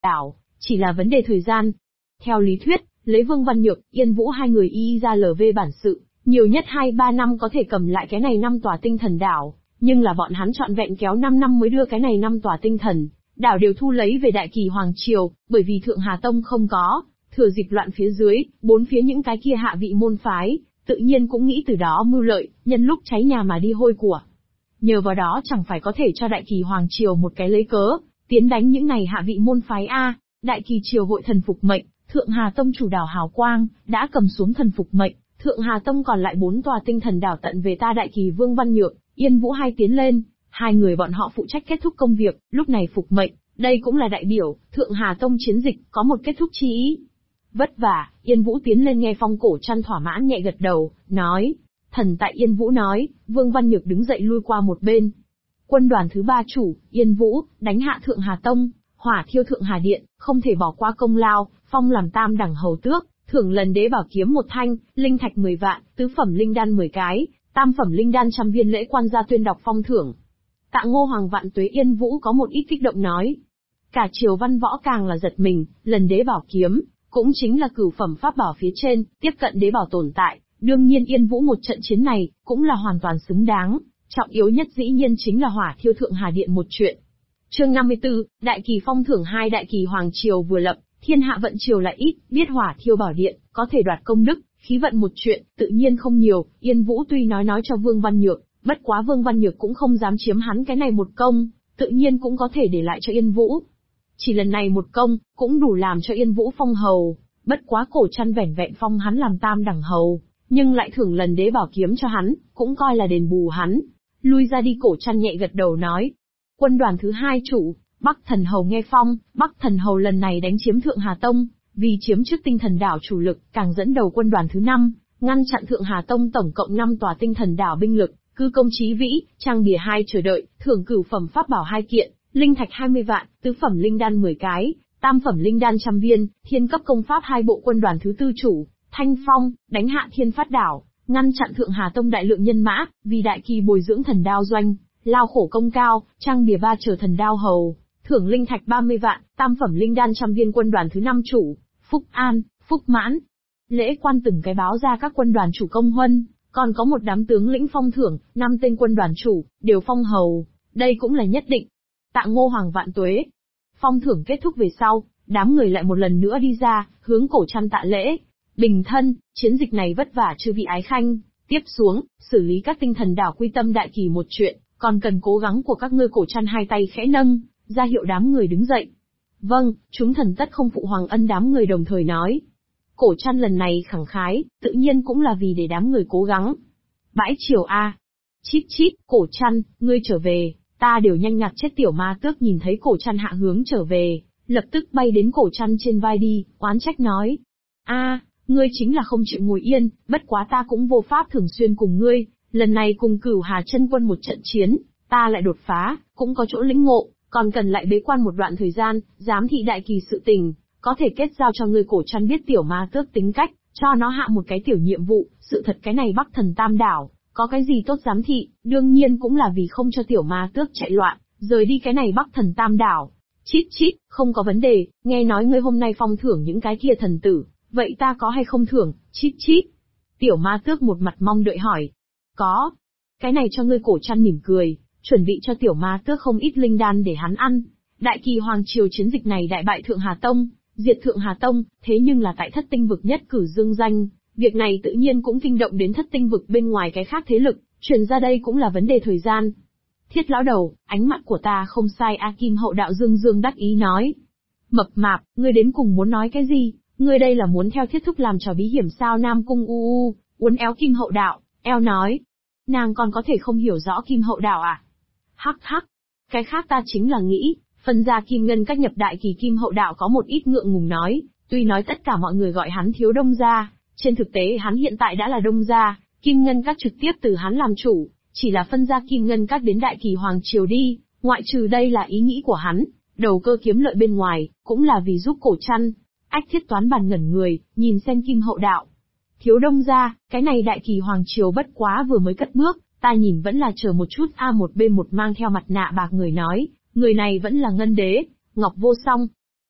đảo, chỉ là vấn đề thời gian. Theo lý thuyết, lấy Vương Văn Nhược, Yên Vũ hai người y ra LV bản sự, nhiều nhất 2-3 năm có thể cầm lại cái này 5 tòa tinh thần đảo, nhưng là bọn hắn trọn vẹn kéo 5 năm mới đưa cái này 5 tòa tinh thần đảo đều thu lấy về Đại Kỳ Hoàng Triều, bởi vì Thượng Hà Tông không có, thừa dịp loạn phía dưới, bốn phía những cái kia hạ vị môn phái, tự nhiên cũng nghĩ từ đó mưu lợi, nhân lúc cháy nhà mà đi hôi của. Nhờ vào đó chẳng phải có thể cho Đại Kỳ Hoàng Triều một cái lấy cớ, tiến đánh những này hạ vị môn phái A. Đại Kỳ Triều hội thần phục mệnh, Thượng Hà Tông chủ đảo Hào Quang, đã cầm xuống thần phục mệnh, Thượng Hà Tông còn lại 4 tòa tinh thần đảo tận về ta Đại Kỳ Vương Văn Nhược, Yên Vũ hai tiến lên, hai người bọn họ phụ trách kết thúc công việc, lúc này phục mệnh, đây cũng là đại biểu, Thượng Hà Tông chiến dịch, có một kết thúc chi ý. Vất vả, Yên Vũ tiến lên nghe Phong Cổ Trăn thỏa mãn nhẹ gật đầu, nói. Thần tại Yên Vũ nói, Vương Văn Nhược đứng dậy lui qua một bên. Quân đoàn thứ 3 chủ, Yên Vũ, đánh hạ Thượng Hà Tông, hỏa thiêu Thượng Hà Điện, không thể bỏ qua công lao, phong làm tam đẳng hầu tước, thưởng lần đế bảo kiếm 1 thanh, linh thạch 10 vạn, tứ phẩm linh đan 10 cái, tam phẩm linh đan 100 viên lễ quan gia tuyên đọc phong thưởng. Tạ Ngô Hoàng vạn tuế Yên Vũ có một ít kích động nói. Cả triều văn võ càng là giật mình, lần đế bảo kiếm, cũng chính là cửu phẩm pháp bảo phía trên, tiếp cận đế bảo tồn tại, đương nhiên Yên Vũ một trận chiến này, cũng là hoàn toàn xứng đáng, trọng yếu nhất dĩ nhiên chính là hỏa thiêu Thượng Hà Điện một chuyện. Chương 54, Đại Kỳ phong thưởng 2 Đại Kỳ Hoàng Triều vừa lập, thiên hạ vận triều lại ít, biết hỏa thiêu bảo điện, có thể đoạt công đức, khí vận một chuyện, tự nhiên không nhiều, Yên Vũ tuy nói cho Vương Văn Nhược, bất quá Vương Văn Nhược cũng không dám chiếm hắn cái này một công, tự nhiên cũng có thể để lại cho Yên Vũ. Chỉ lần này một công, cũng đủ làm cho Yên Vũ phong hầu, bất quá Cổ Trăn vẻn vẹn phong hắn làm tam đẳng hầu, nhưng lại thưởng lần đế bảo kiếm cho hắn, cũng coi là đền bù hắn. Lui ra đi Cổ Trăn nhẹ gật đầu nói. Quân đoàn thứ 2 chủ, Bắc Thần Hầu nghe phong, Bắc Thần Hầu lần này đánh chiếm Thượng Hà Tông, vì chiếm trước tinh thần đảo chủ lực, càng dẫn đầu quân đoàn thứ 5, ngăn chặn Thượng Hà Tông tổng cộng 5 tòa tinh thần đảo binh lực, cư công chí vĩ, trang bìa 2 chờ đợi, thưởng cửu phẩm pháp bảo 2 kiện, linh thạch 20 vạn, tứ phẩm linh đan 10 cái, tam phẩm linh đan 100 viên, thiên cấp công pháp 2 bộ. Quân đoàn thứ 4 chủ, Thanh Phong, đánh hạ Thiên Phát đảo, ngăn chặn Thượng Hà Tông đại lượng nhân mã, vì Đại Kỳ bồi dưỡng thần đao doanh, lao khổ công cao, trang bìa 3 chờ thần đao hầu, thưởng linh thạch 30 vạn, tam phẩm linh đan 100 viên. Quân đoàn thứ 5 chủ, Phúc An, Phúc Mãn, lễ quan từng cái báo ra các quân đoàn chủ công huân, còn có một đám tướng lĩnh phong thưởng, 5 tên quân đoàn chủ, đều phong hầu, đây cũng là nhất định. Tạ Ngô Hoàng vạn tuế. Phong thưởng kết thúc về sau, đám người lại một lần nữa đi ra, hướng Cổ Trăn tạ lễ. Bình thân, chiến dịch này vất vả chư vị ái khanh, tiếp xuống, xử lý các tinh thần đảo quy tâm Đại Kỳ một chuyện, còn cần cố gắng của các ngươi. Cổ Trăn hai tay khẽ nâng, ra hiệu đám người đứng dậy. Vâng, chúng thần tất không phụ hoàng ân. Đám người đồng thời nói. Cổ Trăn lần này khẳng khái, tự nhiên cũng là vì để đám người cố gắng. Bãi triều A. Chít chít, Cổ Trăn, ngươi trở về, ta đều nhanh ngạt chết. Tiểu Ma Tước nhìn thấy Cổ Trăn hạ hướng trở về, lập tức bay đến Cổ Trăn trên vai đi, oán trách nói. A, ngươi chính là không chịu ngồi yên, bất quá ta cũng vô pháp thường xuyên cùng ngươi, lần này cùng Cửu Hà chân quân một trận chiến, ta lại đột phá, cũng có chỗ lĩnh ngộ, còn cần lại bế quan một đoạn thời gian, giám thị Đại Kỳ sự tình, có thể kết giao cho ngươi. Cổ Trăn biết Tiểu Ma Tước tính cách, cho nó hạ một cái tiểu nhiệm vụ, sự thật cái này Bắc Thần Tam đảo, có cái gì tốt giám thị, đương nhiên cũng là vì không cho Tiểu Ma Tước chạy loạn, rời đi cái này Bắc Thần Tam đảo. Chít chít, không có vấn đề, nghe nói ngươi hôm nay phong thưởng những cái kia thần tử, vậy ta có hay không thưởng? Chít chít. Tiểu Ma Tước một mặt mong đợi hỏi. Có. Cái này cho ngươi. Cổ Trăn mỉm cười, chuẩn bị cho Tiểu Ma Tước không ít linh đan để hắn ăn. Đại Kỳ Hoàng Triều chiến dịch này đại bại Thượng Hà Tông, diệt Thượng Hà Tông, thế nhưng là tại Thất Tinh vực nhất cử dương danh, việc này tự nhiên cũng kinh động đến Thất Tinh vực bên ngoài cái khác thế lực, truyền ra đây cũng là vấn đề thời gian. Thiết lão đầu, ánh mắt của ta không sai. A Kim Hậu đạo dương dương đắc ý nói. Mập mạp, ngươi đến cùng muốn nói cái gì? Ngươi đây là muốn theo Thiết thúc làm trò bí hiểm sao? Nam Cung uốn éo Kim Hậu đạo, eo nói. Nàng còn có thể không hiểu rõ Kim Hậu đạo à? Hắc hắc. Cái khác ta chính là nghĩ, phân ra Kim Ngân Các nhập Đại Kỳ. Kim Hậu đạo có một ít ngượng ngùng nói, tuy nói tất cả mọi người gọi hắn thiếu Đông gia, trên thực tế hắn hiện tại đã là Đông gia, Kim Ngân Các trực tiếp từ hắn làm chủ, chỉ là phân ra Kim Ngân Các đến Đại Kỳ Hoàng Triều đi, ngoại trừ đây là ý nghĩ của hắn, đầu cơ kiếm lợi bên ngoài, cũng là vì giúp Cổ Trăn. Ách Thiết Toán Bàn ngẩn người, nhìn xem Kim Hậu đạo. Thiếu Đông gia, cái này Đại Kỳ Hoàng Triều bất quá vừa mới cất bước, ta nhìn vẫn là chờ một chút. Một bên một mang theo mặt nạ bạc người nói, người này vẫn là Ngân Đế, Ngọc Vô Song.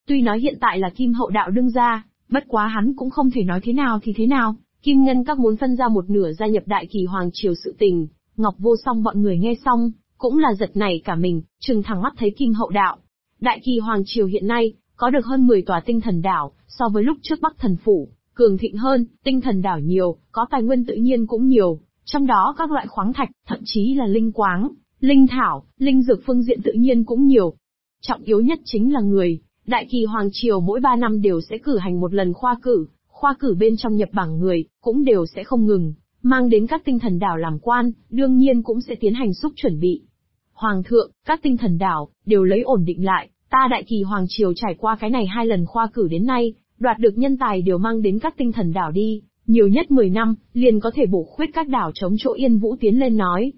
Tuy nói hiện tại là Kim Hậu Đạo đương gia, bất quá hắn cũng không thể nói thế nào thì thế nào. Kim Ngân các muốn phân ra một nửa gia nhập Đại Kỳ Hoàng Triều sự tình. Ngọc Vô Song bọn người nghe xong, cũng là giật nảy cả mình, trừng thẳng mắt thấy Kim Hậu Đạo. Đại Kỳ Hoàng Triều hiện nay, có được hơn 10 tòa tinh thần đảo, so với lúc trước Bắc Thần Phủ, cường thịnh hơn, tinh thần đảo nhiều, có tài nguyên tự nhiên cũng nhiều, trong đó các loại khoáng thạch, thậm chí là linh quáng, linh thảo, linh dược phương diện tự nhiên cũng nhiều. Trọng yếu nhất chính là người, Đại Kỳ Hoàng Triều mỗi 3 năm đều sẽ cử hành một lần khoa cử bên trong nhập bảng người, cũng đều sẽ không ngừng, mang đến các tinh thần đảo làm quan, đương nhiên cũng sẽ tiến hành xúc chuẩn bị. Hoàng thượng, các tinh thần đảo, đều lấy ổn định lại, ta Đại Kỳ Hoàng Triều trải qua cái này 2 lần khoa cử đến nay, đoạt được nhân tài đều mang đến các tinh thần đảo đi, nhiều nhất 10 năm, liền có thể bổ khuyết các đảo chống chỗ Yên Vũ tiến lên nói.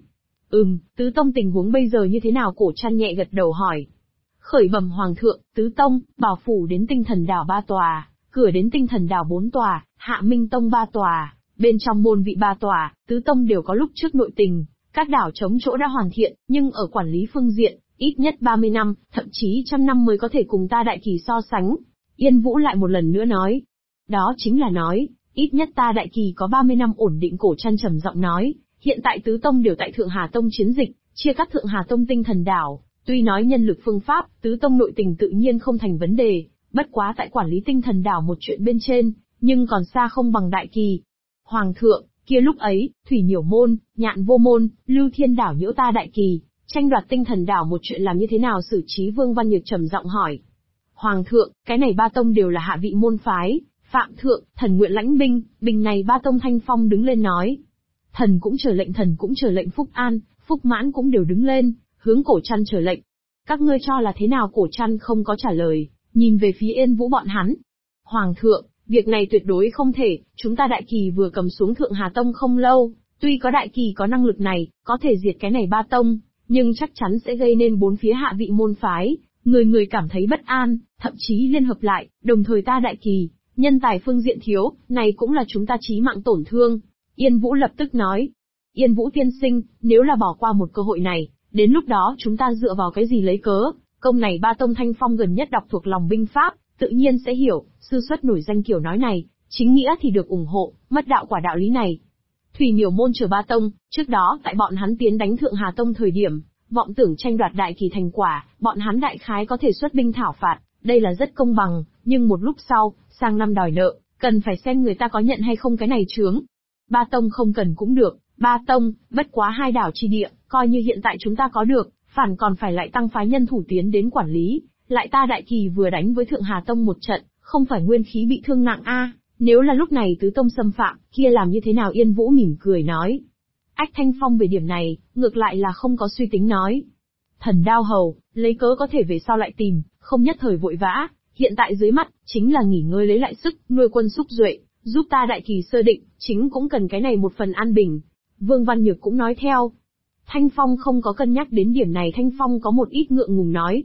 Tứ tông tình huống bây giờ như thế nào? Cổ Trăn nhẹ gật đầu hỏi. Khởi bẩm Hoàng thượng, Tứ tông, Bảo Phủ đến tinh thần đảo 3 tòa, cửa đến tinh thần đảo 4 tòa, Hạ Minh tông 3 tòa, bên trong môn vị 3 tòa, Tứ tông đều có lúc trước nội tình, các đảo chống chỗ đã hoàn thiện, nhưng ở quản lý phương diện, ít nhất 30 năm, thậm chí 100 năm mới có thể cùng ta Đại Kỳ so sánh. Yên Vũ lại một lần nữa nói. Đó chính là nói, ít nhất ta Đại Kỳ có 30 năm ổn định. Cổ Trăn trầm giọng nói, hiện tại Tứ tông đều tại Thượng Hà Tông chiến dịch, chia cắt Thượng Hà Tông tinh thần đảo, tuy nói nhân lực phương pháp, Tứ tông nội tình tự nhiên không thành vấn đề, bất quá tại quản lý tinh thần đảo một chuyện bên trên, nhưng còn xa không bằng Đại Kỳ. Hoàng thượng, kia lúc ấy, Thủy Nhiểu Môn, Nhạn Vô Môn, Lưu Thiên đảo nhiễu ta Đại Kỳ, tranh đoạt tinh thần đảo một chuyện làm như thế nào xử trí? Vương Văn Nhược trầm giọng hỏi. Hoàng thượng, cái này 3 tông đều là hạ vị môn phái, Phạm thượng, thần nguyện lãnh binh, bình này 3 tông. Thanh Phong đứng lên nói. Thần cũng chờ lệnh. Phúc An, Phúc Mãn cũng đều đứng lên, hướng Cổ Trăn chờ lệnh. Các ngươi cho là thế nào? Cổ Trăn không có trả lời, nhìn về phía Yên Vũ bọn hắn. Hoàng thượng, việc này tuyệt đối không thể, chúng ta Đại Kỳ vừa cầm xuống Thượng Hà Tông không lâu, tuy có Đại Kỳ có năng lực này, có thể diệt cái này 3 tông, nhưng chắc chắn sẽ gây nên 4 phía hạ vị môn phái, người cảm thấy bất an, thậm chí liên hợp lại, đồng thời ta Đại Kỳ, nhân tài phương diện thiếu, này cũng là chúng ta chí mạng tổn thương. Yên Vũ lập tức nói. Yên Vũ tiên sinh, nếu là bỏ qua một cơ hội này, đến lúc đó chúng ta dựa vào cái gì lấy cớ? Công này 3 tông. Thanh Phong gần nhất đọc thuộc lòng binh pháp, tự nhiên sẽ hiểu, sư xuất nổi danh kiểu nói này, chính nghĩa thì được ủng hộ, mất đạo quả đạo lý này. Thủy Nhiểu Môn chờ 3 tông, trước đó tại bọn hắn tiến đánh Thượng Hà Tông thời điểm, vọng tưởng tranh đoạt Đại Kỳ thành quả, bọn hắn đại khái có thể xuất binh thảo phạt, đây là rất công bằng, nhưng một lúc sau, sang năm đòi nợ, cần phải xem người ta có nhận hay không cái này chướng. 3 tông không cần cũng được, 3 tông, bất quá 2 đảo chi địa, coi như hiện tại chúng ta có được, phản còn phải lại tăng phái nhân thủ tiến đến quản lý, lại ta Đại Kỳ vừa đánh với Thượng Hà Tông một trận, không phải nguyên khí bị thương nặng a, nếu là lúc này Tứ tông xâm phạm, kia làm như thế nào? Yên Vũ mỉm cười nói. Ách Thanh Phong về điểm này, ngược lại là không có suy tính nói. Thần đao hầu, lấy cớ có thể về sau lại tìm, không nhất thời vội vã, hiện tại dưới mắt, chính là nghỉ ngơi lấy lại sức, nuôi quân xúc duệ, giúp ta Đại Kỳ sơ định, chính cũng cần cái này một phần an bình. Vương Văn Nhược cũng nói theo. Thanh Phong không có cân nhắc đến điểm này. Thanh Phong có một ít ngượng ngùng nói.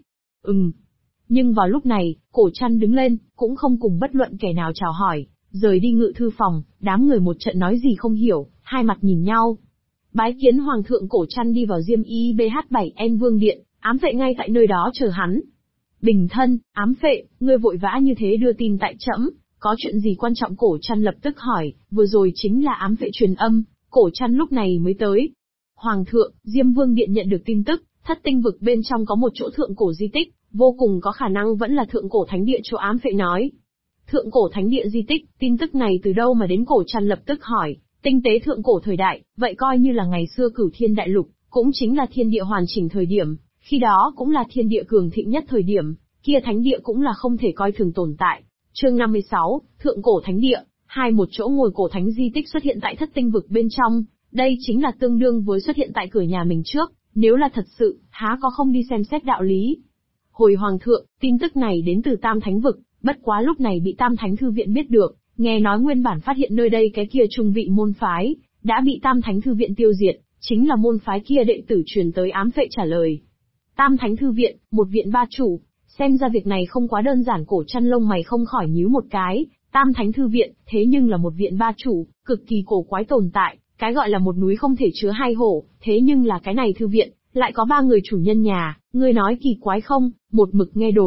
Nhưng vào lúc này, Cổ Trăn đứng lên, cũng không cùng bất luận kẻ nào chào hỏi, rời đi ngự thư phòng, đám người một trận nói gì không hiểu, hai mặt nhìn nhau. Bái kiến Hoàng thượng. Cổ Trăn đi vào Diêm Y BH7N Vương Điện, ám vệ ngay tại nơi đó chờ hắn. Bình thân, ám vệ, ngươi vội vã như thế đưa tin tại trẫm, có chuyện gì quan trọng? Cổ Trăn lập tức hỏi, vừa rồi chính là ám vệ truyền âm, Cổ Trăn lúc này mới tới. Hoàng thượng, Diêm Vương Điện nhận được tin tức, Thất Tinh Vực bên trong có một chỗ thượng cổ di tích, vô cùng có khả năng vẫn là thượng cổ thánh địa. Chỗ ám vệ nói. Thượng cổ thánh địa di tích, tin tức này từ đâu mà đến? Cổ Trăn lập tức hỏi. Tinh tế thượng cổ thời đại, vậy coi như là ngày xưa Cửu Thiên Đại Lục, cũng chính là thiên địa hoàn chỉnh thời điểm, khi đó cũng là thiên địa cường thịnh nhất thời điểm, kia thánh địa cũng là không thể coi thường tồn tại. Chương 56, Thượng cổ thánh địa, một chỗ ngồi cổ thánh di tích xuất hiện tại Thất Tinh Vực bên trong, đây chính là tương đương với xuất hiện tại cửa nhà mình trước, nếu là thật sự, há có không đi xem xét đạo lý. Hồi Hoàng thượng, tin tức này đến từ Tam Thánh Vực, bất quá lúc này bị Tam Thánh Thư Viện biết được, nghe nói nguyên bản phát hiện nơi đây cái kia trung vị môn phái, đã bị Tam Thánh Thư Viện tiêu diệt, chính là môn phái kia đệ tử truyền tới. Ám vệ trả lời. Tam Thánh Thư Viện, một viện ba chủ, xem ra việc này không quá đơn giản. Cổ Trăn lông mày không khỏi nhíu một cái, Tam Thánh Thư Viện, thế nhưng là một viện ba chủ, cực kỳ cổ quái tồn tại, cái gọi là một núi không thể chứa hai hổ, thế nhưng là cái này thư viện, lại có 3 người chủ nhân nhà, ngươi nói kỳ quái không? Một mực nghe đồn,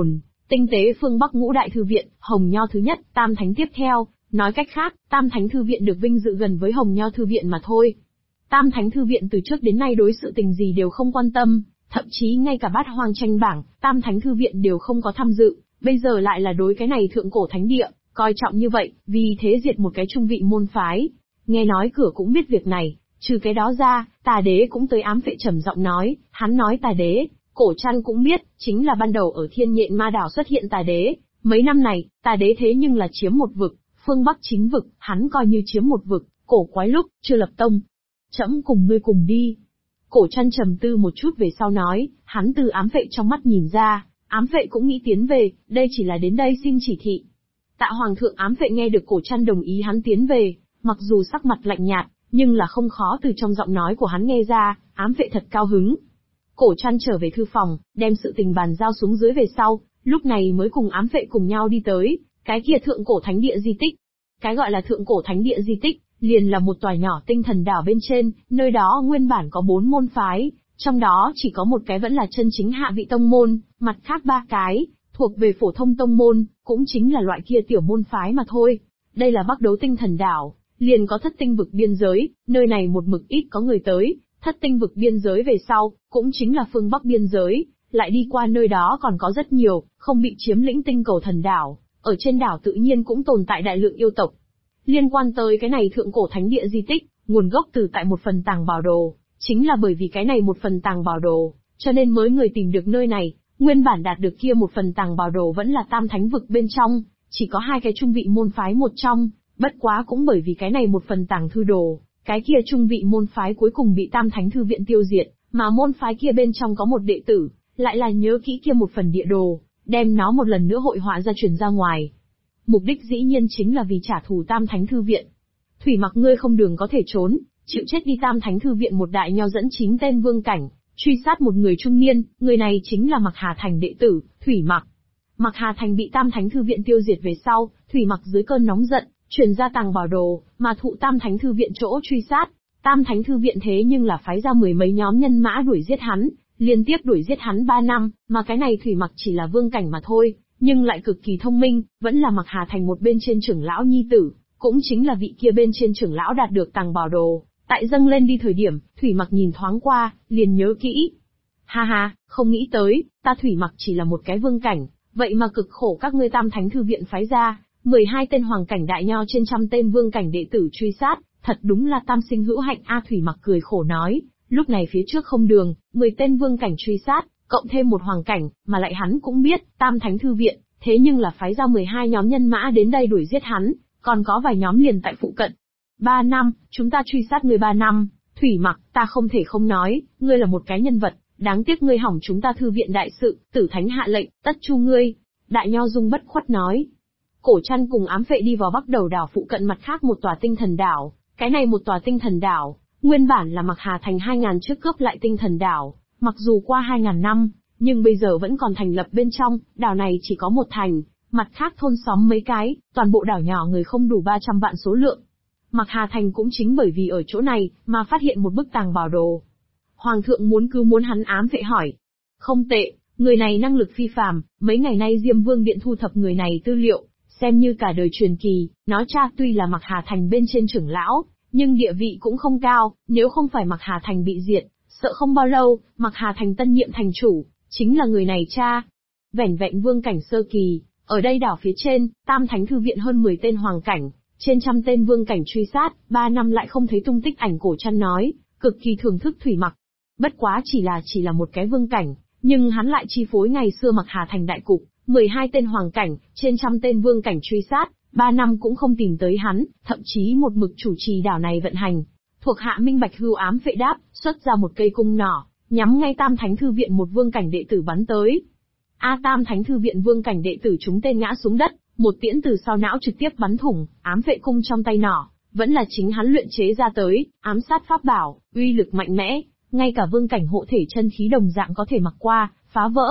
Tinh tế phương Bắc Ngũ Đại Thư Viện, Hồng Nho thứ nhất, Tam Thánh tiếp theo, nói cách khác, Tam Thánh Thư Viện được vinh dự gần với Hồng Nho Thư Viện mà thôi. Tam Thánh Thư Viện từ trước đến nay đối sự tình gì đều không quan tâm, thậm chí ngay cả bát hoang tranh bảng, Tam Thánh Thư Viện đều không có tham dự, bây giờ lại là đối cái này thượng cổ thánh địa, coi trọng như vậy, vì thế diệt một cái trung vị môn phái. Nghe nói cửa cũng biết việc này, trừ cái đó ra, Tà Đế cũng tới ám phệ trầm giọng nói, hắn nói Tà Đế, Cổ Trăn cũng biết, chính là ban đầu ở Thiên Nhện Ma Đảo xuất hiện Tà Đế, mấy năm này, Tà Đế thế nhưng là chiếm một vực, phương Bắc chính vực, hắn coi như chiếm một vực, cổ quái lúc, chưa lập tông. Trẫm cùng ngươi cùng đi. Cổ Trăn trầm tư một chút về sau nói, hắn từ ám vệ trong mắt nhìn ra, ám vệ cũng nghĩ tiến về, đây chỉ là đến đây xin chỉ thị. Tạ Hoàng thượng ám vệ nghe được Cổ Trăn đồng ý hắn tiến về, mặc dù sắc mặt lạnh nhạt, nhưng là không khó từ trong giọng nói của hắn nghe ra, ám vệ thật cao hứng. Cổ Trăn trở về thư phòng, đem sự tình bàn giao xuống dưới về sau, lúc này mới cùng ám vệ cùng nhau đi tới, cái kia thượng cổ thánh địa di tích. Cái gọi là thượng cổ thánh địa di tích, liền là một tòa nhỏ tinh thần đảo bên trên, nơi đó nguyên bản có 4 môn phái, trong đó chỉ có một cái vẫn là chân chính hạ vị tông môn, mặt khác 3 cái, thuộc về phổ thông tông môn, cũng chính là loại kia tiểu môn phái mà thôi. Đây là Bắc Đấu tinh thần đảo, liền có thất tinh vực biên giới, nơi này một mực ít có người tới, thất tinh vực biên giới về sau, cũng chính là phương Bắc biên giới, lại đi qua nơi đó còn có rất nhiều, không bị chiếm lĩnh tinh cầu thần đảo, ở trên đảo tự nhiên cũng tồn tại đại lượng yêu tộc. Liên quan tới cái này thượng cổ thánh địa di tích, nguồn gốc từ tại một phần tàng bảo đồ, chính là bởi vì cái này một phần tàng bảo đồ, cho nên mới người tìm được nơi này, nguyên bản đạt được kia một phần tàng bảo đồ vẫn là tam thánh vực bên trong, chỉ có 2 cái trung vị môn phái một trong, bất quá cũng bởi vì cái này một phần tàng thư đồ, cái kia trung vị môn phái cuối cùng bị tam thánh thư viện tiêu diệt, mà môn phái kia bên trong có một đệ tử, lại là nhớ kỹ kia một phần địa đồ, đem nó một lần nữa hội họa ra truyền ra ngoài. Mục đích dĩ nhiên chính là vì trả thù Tam Thánh Thư Viện. Thủy Mặc ngươi không đường có thể trốn, chịu chết đi. Tam Thánh Thư Viện một đại nho dẫn 9 tên vương cảnh, truy sát một người trung niên, người này chính là Mặc Hà Thành đệ tử, Thủy Mặc. Mặc Hà Thành bị Tam Thánh Thư Viện tiêu diệt về sau, Thủy Mặc dưới cơn nóng giận, truyền ra tàng bảo đồ, mà thụ Tam Thánh Thư Viện chỗ truy sát. Tam Thánh Thư Viện thế nhưng là phái ra 10 mấy nhóm nhân mã đuổi giết hắn, liên tiếp đuổi giết hắn 3 năm, mà cái này Thủy Mặc chỉ là vương cảnh mà thôi. Nhưng lại cực kỳ thông minh, vẫn là Mặc Hà Thành một bên trên trưởng lão nhi tử, cũng chính là vị kia bên trên trưởng lão đạt được tàng bảo đồ, tại dâng lên đi thời điểm, Thủy Mặc nhìn thoáng qua, liền nhớ kỹ. Ha ha, không nghĩ tới, ta Thủy Mặc chỉ là một cái vương cảnh, vậy mà cực khổ các ngươi Tam Thánh Thư Viện phái ra, 12 tên hoàng cảnh đại nho trên trăm tên vương cảnh đệ tử truy sát, thật đúng là tam sinh hữu hạnh a. Thủy Mặc cười khổ nói, lúc này phía trước không đường, 10 tên vương cảnh truy sát, cộng thêm một hoàng cảnh, mà lại hắn cũng biết, Tam Thánh Thư Viện, thế nhưng là phái ra 12 nhóm nhân mã đến đây đuổi giết hắn, còn có vài nhóm liền tại phụ cận. 3 năm, chúng ta truy sát ngươi 3 năm, Thủy Mặc, ta không thể không nói, ngươi là một cái nhân vật, đáng tiếc ngươi hỏng chúng ta thư viện đại sự, Tử Thánh hạ lệnh, tất chu ngươi. Đại Nho Dung bất khuất nói. Cổ Trăn cùng ám vệ đi vào Bắc Đầu đảo phụ cận mặt khác một tòa tinh thần đảo, cái này một tòa tinh thần đảo, nguyên bản là Mặc Hà Thành 2000 trước cướp lại tinh thần đảo. Mặc dù qua 2000 năm, nhưng bây giờ vẫn còn thành lập bên trong, đảo này chỉ có một thành, mặt khác thôn xóm mấy cái, toàn bộ đảo nhỏ người không đủ 300 vạn số lượng. Mặc Hà Thành cũng chính bởi vì ở chỗ này, mà phát hiện một bức tàng bảo đồ. Hoàng thượng muốn hắn ám vệ hỏi. Không tệ, người này năng lực phi phàm, mấy ngày nay Diêm Vương Điện thu thập người này tư liệu, xem như cả đời truyền kỳ, nói cha tuy là Mặc Hà Thành bên trên trưởng lão, nhưng địa vị cũng không cao, nếu không phải Mặc Hà Thành bị diệt, sợ không bao lâu, Mặc Hà Thành tân nhiệm thành chủ, chính là người này cha. Vẻn vẹn vương cảnh sơ kỳ, ở đây đảo phía trên, Tam Thánh Thư Viện hơn 10 tên hoàng cảnh, trên trăm tên vương cảnh truy sát, 3 năm lại không thấy tung tích ảnh. Cổ Trăn nói, cực kỳ thưởng thức Thủy Mặc. Bất quá chỉ là một cái vương cảnh, nhưng hắn lại chi phối ngày xưa Mặc Hà Thành đại cục, 12 tên hoàng cảnh, trên trăm tên vương cảnh truy sát, 3 năm cũng không tìm tới hắn, thậm chí một mực chủ trì đảo này vận hành. Thuộc hạ minh bạch. Hưu ám vệ đáp, xuất ra một cây cung nỏ, nhắm ngay Tam Thánh Thư Viện một vương cảnh đệ tử bắn tới. Tam Thánh Thư Viện vương cảnh đệ tử chúng tên ngã xuống đất, một tiễn từ sau não trực tiếp bắn thủng, ám vệ cung trong tay nỏ, vẫn là chính hắn luyện chế ra tới, ám sát pháp bảo, uy lực mạnh mẽ, ngay cả vương cảnh hộ thể chân khí đồng dạng có thể mặc qua, phá vỡ.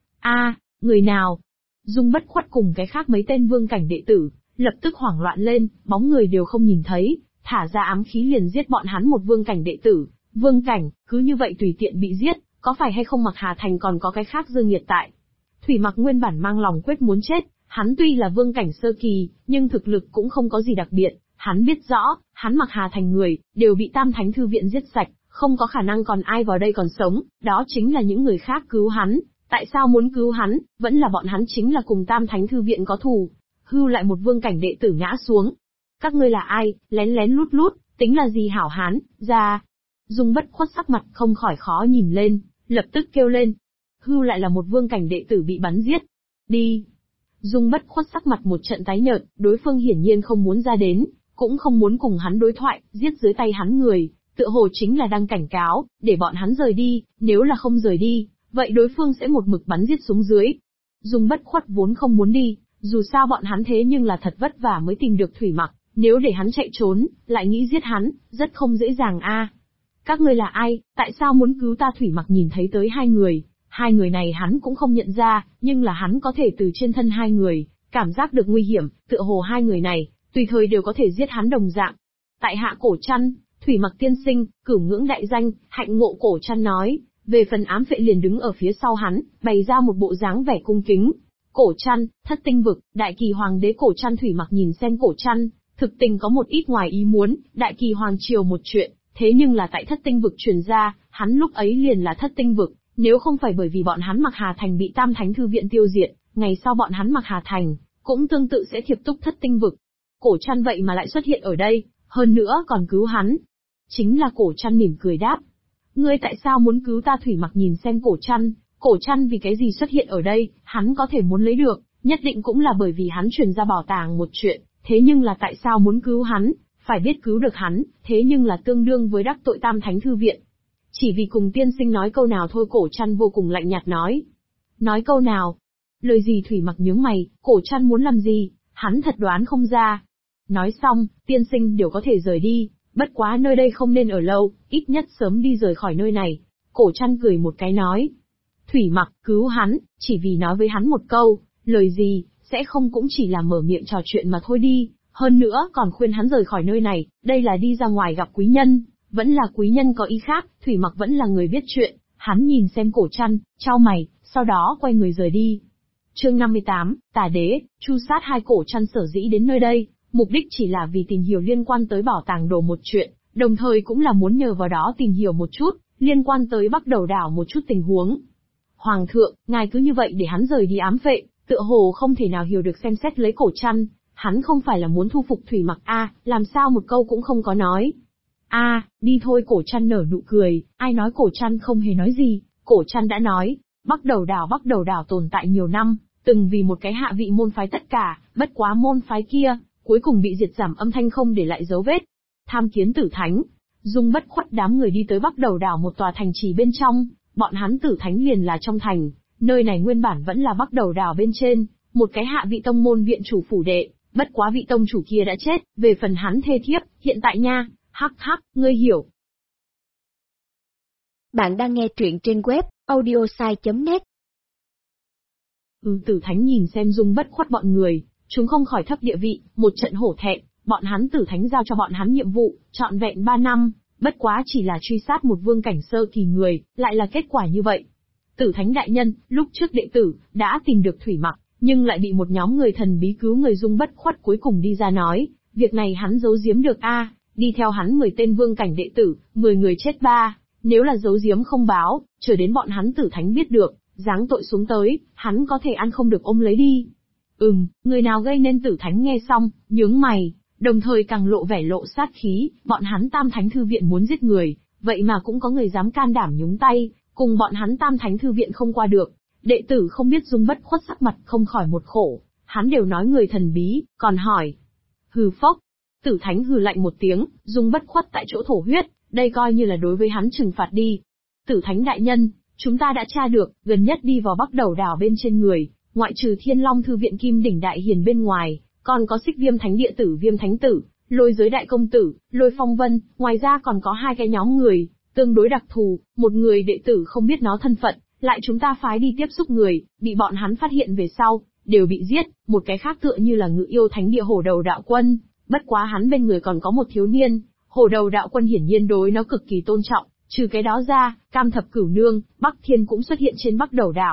Người nào? Dung bất khuất cùng cái khác mấy tên vương cảnh đệ tử, lập tức hoảng loạn lên, bóng người đều không nhìn thấy, thả ra ám khí liền giết bọn hắn một vương cảnh đệ tử. Vương cảnh, cứ như vậy tùy tiện bị giết, có phải hay không Mặc Hà Thành còn có cái khác dương nhiệt tại? Thủy Mặc nguyên bản mang lòng quyết muốn chết, hắn tuy là vương cảnh sơ kỳ, nhưng thực lực cũng không có gì đặc biệt, hắn biết rõ, hắn mặc Hà Thành người, đều bị Tam Thánh Thư Viện giết sạch, không có khả năng còn ai vào đây còn sống, đó chính là những người khác cứu hắn. Tại sao muốn cứu hắn, vẫn là bọn hắn chính là cùng Tam Thánh Thư Viện có thù. Hưu lại một vương cảnh đệ tử ngã xuống. Các ngươi là ai, lén lén lút lút, tính là gì hảo hán, ra. Dung Bất Khuất sắc mặt không khỏi khó nhìn lên, lập tức kêu lên. Hưu lại là một vương cảnh đệ tử bị bắn giết. Đi. Dung Bất Khuất sắc mặt một trận tái nhợt, đối phương hiển nhiên không muốn ra đến, cũng không muốn cùng hắn đối thoại, giết dưới tay hắn người, tựa hồ chính là đang cảnh cáo, để bọn hắn rời đi, nếu là không rời đi, vậy đối phương sẽ một mực bắn giết xuống dưới. Dung Bất Khuất vốn không muốn đi, dù sao bọn hắn thế nhưng là thật vất vả mới tìm được Thủy Mặc, nếu để hắn chạy trốn, lại nghĩ giết hắn, rất không dễ dàng a. Các ngươi là ai, tại sao muốn cứu ta? Thủy Mặc nhìn thấy tới hai người này hắn cũng không nhận ra, nhưng là hắn có thể từ trên thân hai người, cảm giác được nguy hiểm, tựa hồ hai người này, tùy thời đều có thể giết hắn đồng dạng. Tại hạ Cổ Trăn, Thủy Mặc tiên sinh, cửu ngưỡng đại danh, hạnh ngộ. Cổ Trăn nói, về phần ám vệ liền đứng ở phía sau hắn, bày ra một bộ dáng vẻ cung kính. Cổ Trăn, Thất Tinh Vực, Đại Kỳ Hoàng đế. Cổ Trăn. Thủy Mặc nhìn xem Cổ Trăn, thực tình có một ít ngoài ý muốn, Đại Kỳ Hoàng triều một chuyện, thế nhưng là tại Thất Tinh Vực truyền ra, hắn lúc ấy liền là Thất Tinh Vực, nếu không phải bởi vì bọn hắn mặc Hà Thành bị Tam Thánh Thư Viện tiêu diệt, ngày sau bọn hắn mặc Hà Thành, cũng tương tự sẽ thiệp túc Thất Tinh Vực. Cổ Trăn vậy mà lại xuất hiện ở đây, hơn nữa còn cứu hắn. Chính là Cổ Trăn mỉm cười đáp. Ngươi tại sao muốn cứu ta? Thủy Mặc nhìn xem Cổ Trăn vì cái gì xuất hiện ở đây, hắn có thể muốn lấy được, nhất định cũng là bởi vì hắn truyền ra bảo tàng một chuyện, thế nhưng là tại sao muốn cứu hắn, phải biết cứu được hắn, thế nhưng là tương đương với đắc tội Tam Thánh Thư Viện. Chỉ vì cùng tiên sinh nói câu nào thôi. Cổ Trăn vô cùng lạnh nhạt nói. Nói câu nào? Lời gì? Thủy Mặc nhướng mày, Cổ Trăn muốn làm gì, hắn thật đoán không ra. Nói xong, tiên sinh đều có thể rời đi, bất quá nơi đây không nên ở lâu, ít nhất sớm đi rời khỏi nơi này. Cổ Trăn cười một cái nói. Thủy Mặc, cứu hắn, chỉ vì nói với hắn một câu, lời gì, sẽ không cũng chỉ là mở miệng trò chuyện mà thôi đi, hơn nữa còn khuyên hắn rời khỏi nơi này, đây là đi ra ngoài gặp quý nhân, vẫn là quý nhân có ý khác. Thủy Mặc vẫn là người biết chuyện, hắn nhìn xem Cổ Trăn, chau mày, sau đó quay người rời đi. Chương 58, Tà Đế, chu sát hai. Cổ Trăn sở dĩ đến nơi đây, mục đích chỉ là vì tìm hiểu liên quan tới bảo tàng đồ một chuyện, đồng thời cũng là muốn nhờ vào đó tìm hiểu một chút, liên quan tới Bắc Đầu đảo một chút tình huống. Hoàng thượng, ngài cứ như vậy để hắn rời đi ám vệ, tựa hồ không thể nào hiểu được. Xem xét lấy Cổ Trăn, hắn không phải là muốn thu phục Thủy Mặc a, làm sao một câu cũng không có nói. Đi thôi. Cổ Trăn nở nụ cười, ai nói Cổ Trăn không hề nói gì, Cổ Trăn đã nói, Bắc Đầu đảo tồn tại nhiều năm, từng vì một cái hạ vị môn phái tất cả, bất quá môn phái kia, cuối cùng bị diệt giảm âm thanh không để lại dấu vết. Tham kiến Tử Thánh, Dung Bất Khuất đám người đi tới Bắc Đầu đảo một tòa thành trì bên trong, bọn hắn Tử Thánh liền là trong thành, nơi này nguyên bản vẫn là Bắc Đầu đảo bên trên, một cái hạ vị tông môn viện chủ phủ đệ, bất quá vị tông chủ kia đã chết, về phần hắn thê thiếp, hiện tại nha, hắc, ngươi hiểu. Bạn đang nghe truyện trên web audiosai.net. Tử Thánh nhìn xem Dung Bất Khuất bọn người, chúng không khỏi thấp địa vị, một trận hổ thẹn, bọn hắn Tử Thánh giao cho bọn hắn nhiệm vụ, trọn vẹn 3 năm, bất quá chỉ là truy sát một vương cảnh sơ kỳ người, lại là kết quả như vậy. Tử Thánh đại nhân, lúc trước đệ tử, đã tìm được Thủy Mặc, nhưng lại bị một nhóm người thần bí cứu người. Dung Bất Khuất cuối cùng đi ra nói, việc này hắn giấu giếm được đi theo hắn 10 tên vương cảnh đệ tử, 10 người chết 3, nếu là giấu giếm không báo, chờ đến bọn hắn Tử Thánh biết được, giáng tội xuống tới, hắn có thể ăn không được ôm lấy đi. Người nào gây nên? Tử Thánh nghe xong, nhướng mày, đồng thời càng lộ sát khí, bọn hắn Tam Thánh Thư Viện muốn giết người, vậy mà cũng có người dám can đảm nhúng tay, cùng bọn hắn Tam Thánh Thư Viện không qua được. Đệ tử không biết. Dung Bất Khuất sắc mặt không khỏi một khổ, hắn đều nói người thần bí, còn hỏi. Hừ phốc. Tử Thánh hừ lạnh một tiếng, Dung Bất Khuất tại chỗ thổ huyết, đây coi như là đối với hắn trừng phạt đi. Tử Thánh đại nhân, chúng ta đã tra được, gần nhất đi vào Bắc Đầu đảo bên trên người, ngoại trừ Thiên Long Thư Viện Kim Đỉnh Đại Hiền bên ngoài, còn có Xích Viêm Thánh Địa Tử Viêm Thánh Tử, Lôi Giới Đại Công Tử, Lôi Phong Vân, ngoài ra còn có 2 cái nhóm người, tương đối đặc thù, một người đệ tử không biết nó thân phận, lại chúng ta phái đi tiếp xúc người, bị bọn hắn phát hiện về sau, đều bị giết, một cái khác tựa như là Ngự Yêu Thánh Địa Hổ Đầu Đạo Quân, bất quá hắn bên người còn có một thiếu niên, Hổ Đầu Đạo Quân hiển nhiên đối nó cực kỳ tôn trọng, trừ cái đó ra, Cam Thập Cửu Nương, Bắc Thiên cũng xuất hiện trên Bắc Đầu đảo,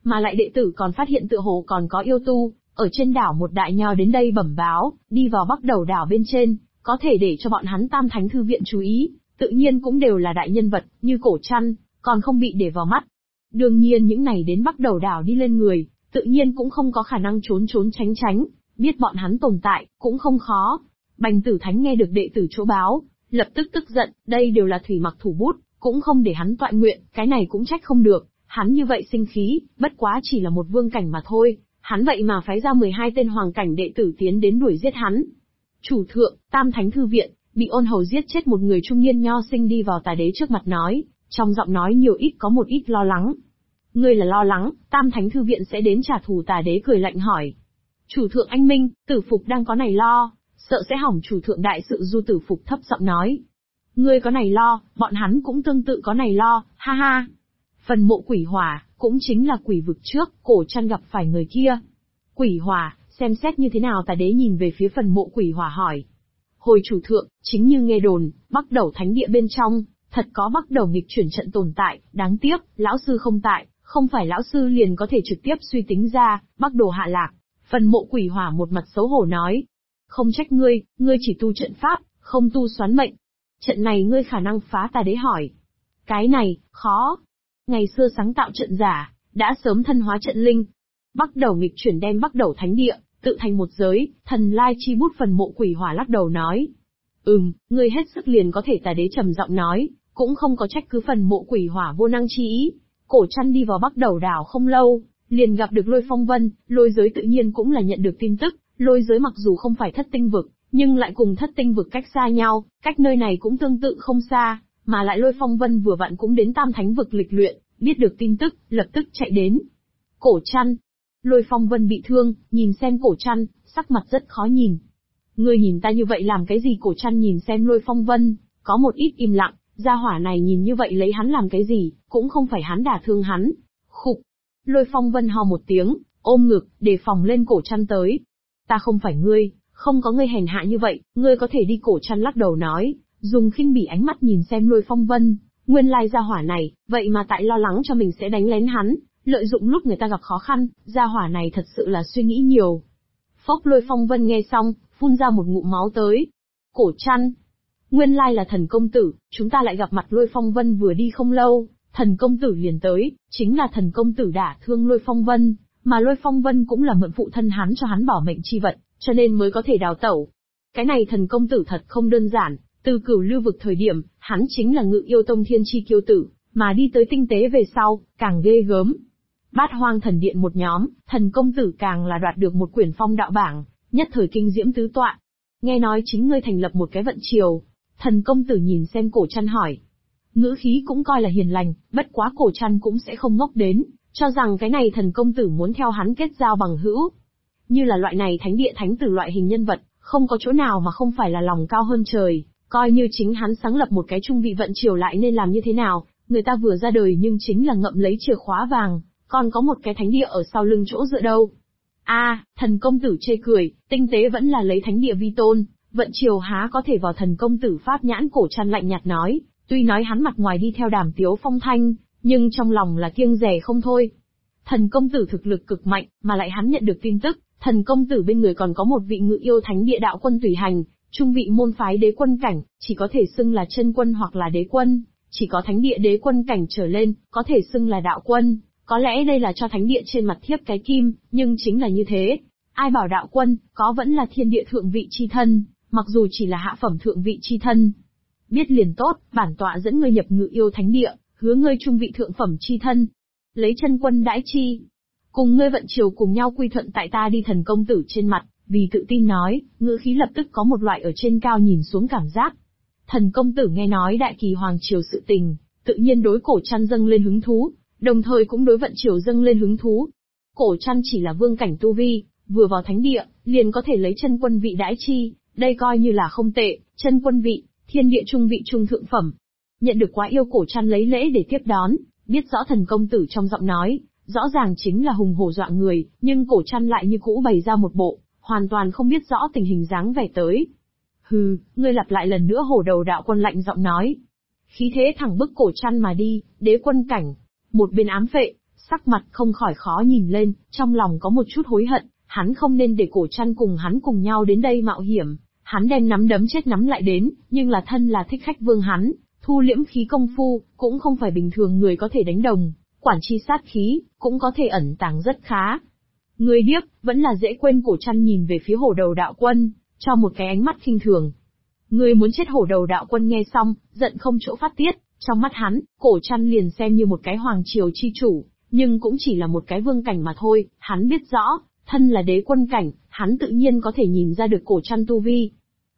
Mà lại đệ tử còn phát hiện tựa hồ còn có yêu tu, ở trên đảo một đại nho đến đây bẩm báo, đi vào Bắc Đầu đảo bên trên, có thể để cho bọn hắn Tam Thánh Thư viện chú ý, tự nhiên cũng đều là đại nhân vật, như Cổ Trăn, còn không bị để vào mắt. Đương nhiên những này đến Bắc Đầu đảo đi lên người, tự nhiên cũng không có khả năng trốn trốn tránh tránh, biết bọn hắn tồn tại, cũng không khó. Bành Tử Thánh nghe được đệ tử chỗ báo, lập tức tức giận, đây đều là thủy mặc thủ bút, cũng không để hắn toại nguyện, cái này cũng trách không được, hắn như vậy sinh khí, bất quá chỉ là một vương cảnh mà thôi, hắn vậy mà phái ra 12 tên hoàng cảnh đệ tử tiến đến đuổi giết hắn. Chủ thượng, Tam Thánh Thư viện, bị ôn hầu giết chết một người trung niên nho sinh đi vào Tà Đế trước mặt nói, trong giọng nói nhiều ít có một ít lo lắng. Ngươi là lo lắng, Tam Thánh Thư viện sẽ đến trả thù? Tà Đế cười lạnh hỏi. Chủ thượng anh minh, Tử Phục đang có này lo, sợ sẽ hỏng chủ thượng đại sự. Du Tử Phục thấp giọng nói. Ngươi có này lo, bọn hắn cũng tương tự có này lo, ha ha. Phần mộ Quỷ Hỏa, cũng chính là quỷ vực trước, Cổ Trăn gặp phải người kia. Quỷ Hỏa, xem xét như thế nào? Tà Đế nhìn về phía phần mộ Quỷ Hỏa hỏi. Hồi chủ thượng, chính như nghe đồn, Bắc Đầu Thánh Địa bên trong, thật có Bắc Đầu nghịch chuyển trận tồn tại, đáng tiếc, lão sư không tại, không phải lão sư liền có thể trực tiếp suy tính ra, Bắc Đồ hạ lạc. Phần mộ Quỷ Hỏa một mặt xấu hổ nói. Không trách ngươi, ngươi chỉ tu trận pháp, không tu xoán mệnh. Trận này ngươi khả năng phá? Tà Đế hỏi. Cái này, khó. Ngày xưa sáng tạo trận giả, đã sớm thân hóa trận linh. Bắc Đầu nghịch chuyển đem Bắc Đầu Thánh Địa, tự thành một giới, thần lai chi bút. Phần mộ Quỷ Hỏa lắc đầu nói. Ngươi hết sức liền có thể. Tà Đế trầm giọng nói, cũng không có trách cứ phần mộ Quỷ Hỏa vô năng chi ý. Cổ Trăn đi vào Bắc Đầu đảo không lâu, liền gặp được Lôi Phong Vân, lôi giới tự nhiên cũng là nhận được tin tức. Lôi giới mặc dù không phải thất tinh vực, nhưng lại cùng thất tinh vực cách xa nhau, cách nơi này cũng tương tự không xa, mà lại Lôi Phong Vân vừa vặn cũng đến Tam Thánh vực lịch luyện, biết được tin tức, lập tức chạy đến. Cổ Trăn. Lôi Phong Vân bị thương, nhìn xem Cổ Trăn, sắc mặt rất khó nhìn. Ngươi nhìn ta như vậy làm cái gì? Cổ Trăn nhìn xem Lôi Phong Vân, có một ít im lặng, gia hỏa này nhìn như vậy lấy hắn làm cái gì, cũng không phải hắn đả thương hắn. Khục. Lôi Phong Vân ho một tiếng, ôm ngực, đề phòng lên Cổ Trăn tới. Ta không phải ngươi, không có ngươi hèn hạ như vậy, ngươi có thể đi. Cổ Trăn lắc đầu nói, dùng khinh bỉ ánh mắt nhìn xem Lôi Phong Vân, nguyên lai gia hỏa này, vậy mà tại lo lắng cho mình sẽ đánh lén hắn, lợi dụng lúc người ta gặp khó khăn, gia hỏa này thật sự là suy nghĩ nhiều. Phốc. Lôi Phong Vân nghe xong, phun ra một ngụm máu tới. Cổ Trăn, nguyên lai là Thần công tử, chúng ta lại gặp mặt. Lôi Phong Vân vừa đi không lâu, Thần công tử liền tới, chính là Thần công tử đả thương Lôi Phong Vân, mà Lôi Phong Vân cũng là mượn phụ thân hắn cho hắn bảo mệnh chi vật, cho nên mới có thể đào tẩu. Cái này Thần công tử thật không đơn giản, từ Cửu Lưu vực thời điểm, hắn chính là Ngự Yêu Tông thiên chi kiêu tử, mà đi tới tinh tế về sau, càng ghê gớm. Bát Hoang Thần Điện một nhóm, Thần công tử càng là đoạt được một quyển phong đạo bảng, nhất thời kinh diễm tứ tọa. Nghe nói chính ngươi thành lập một cái vận triều. Thần công tử nhìn xem Cổ Trăn hỏi. Ngữ khí cũng coi là hiền lành, bất quá Cổ Trăn cũng sẽ không ngốc đến, cho rằng cái này Thần công tử muốn theo hắn kết giao bằng hữu. Như là loại này thánh địa thánh tử loại hình nhân vật, không có chỗ nào mà không phải là lòng cao hơn trời, coi như chính hắn sáng lập một cái trung vị vận triều lại nên làm như thế nào, người ta vừa ra đời nhưng chính là ngậm lấy chìa khóa vàng, còn có một cái thánh địa ở sau lưng chỗ dựa đâu. Thần công tử chê cười, tinh tế vẫn là lấy thánh địa vi tôn, vận triều há có thể vào. Thần công tử pháp nhãn. Cổ Trăn lạnh nhạt nói, tuy nói hắn mặt ngoài đi theo Đàm Tiếu Phong thanh, nhưng trong lòng là kiêng dè không thôi. Thần công tử thực lực cực mạnh, mà lại hắn nhận được tin tức, thần công tử bên người còn có một vị Ngự Yêu Thánh Địa đạo quân tùy hành, trung vị môn phái đế quân cảnh, chỉ có thể xưng là chân quân hoặc là đế quân, chỉ có thánh địa đế quân cảnh trở lên, có thể xưng là đạo quân. Có lẽ đây là cho thánh địa trên mặt thiếp cái kim, nhưng chính là như thế. Ai bảo đạo quân, có vẫn là thiên địa thượng vị chi thân, mặc dù chỉ là hạ phẩm thượng vị chi thân. Biết liền tốt, bản tọa dẫn ngươi nhập Ngự Yêu Thánh Địa, hứa ngươi trung vị thượng phẩm chi thân. Lấy chân quân đãi chi. Cùng ngươi vận triều cùng nhau quy thuận tại ta đi. Thần công tử trên mặt, vì tự tin nói, ngữ khí lập tức có một loại ở trên cao nhìn xuống cảm giác. Thần công tử nghe nói đại kỳ hoàng triều sự tình, tự nhiên đối Cổ Trăn dâng lên hứng thú, đồng thời cũng đối vận triều dâng lên hứng thú. Cổ Trăn chỉ là vương cảnh tu vi, vừa vào thánh địa, liền có thể lấy chân quân vị đãi chi, đây coi như là không tệ. Chân quân vị, thiên địa trung vị trung thượng phẩm. Nhận được quá yêu, Cổ Trăn lấy lễ để tiếp đón, biết rõ thần công tử trong giọng nói, rõ ràng chính là hùng hổ dọa người, nhưng Cổ Trăn lại như cũ bày ra một bộ, hoàn toàn không biết rõ tình hình dáng vẻ tới. Hừ, ngươi lặp lại lần nữa. Hổ đầu đạo quân lạnh giọng nói. Khí thế thẳng bức Cổ Trăn mà đi, đế quân cảnh. Một bên ám phệ, Sắc mặt không khỏi khó nhìn lên, trong lòng có một chút hối hận, hắn không nên để Cổ Trăn cùng hắn cùng nhau đến đây mạo hiểm. Hắn đem nắm đấm chết nắm lại đến, nhưng là thân là Thích Khách Vương hắn, thu liễm khí công phu, cũng không phải bình thường người có thể đánh đồng, quản chi sát khí, cũng có thể ẩn tàng rất khá. Người điếc, vẫn là dễ quên. Cổ Trăn nhìn về phía Hổ Đầu Đạo Quân, cho một cái ánh mắt khinh thường. Người muốn chết? Hổ Đầu Đạo Quân nghe xong, giận không chỗ phát tiết, trong mắt hắn, Cổ Trăn liền xem như một cái hoàng triều chi chủ, nhưng cũng chỉ là một cái vương cảnh mà thôi. Hắn biết rõ, thân là đế quân cảnh, hắn tự nhiên có thể nhìn ra được Cổ Trăn tu vi.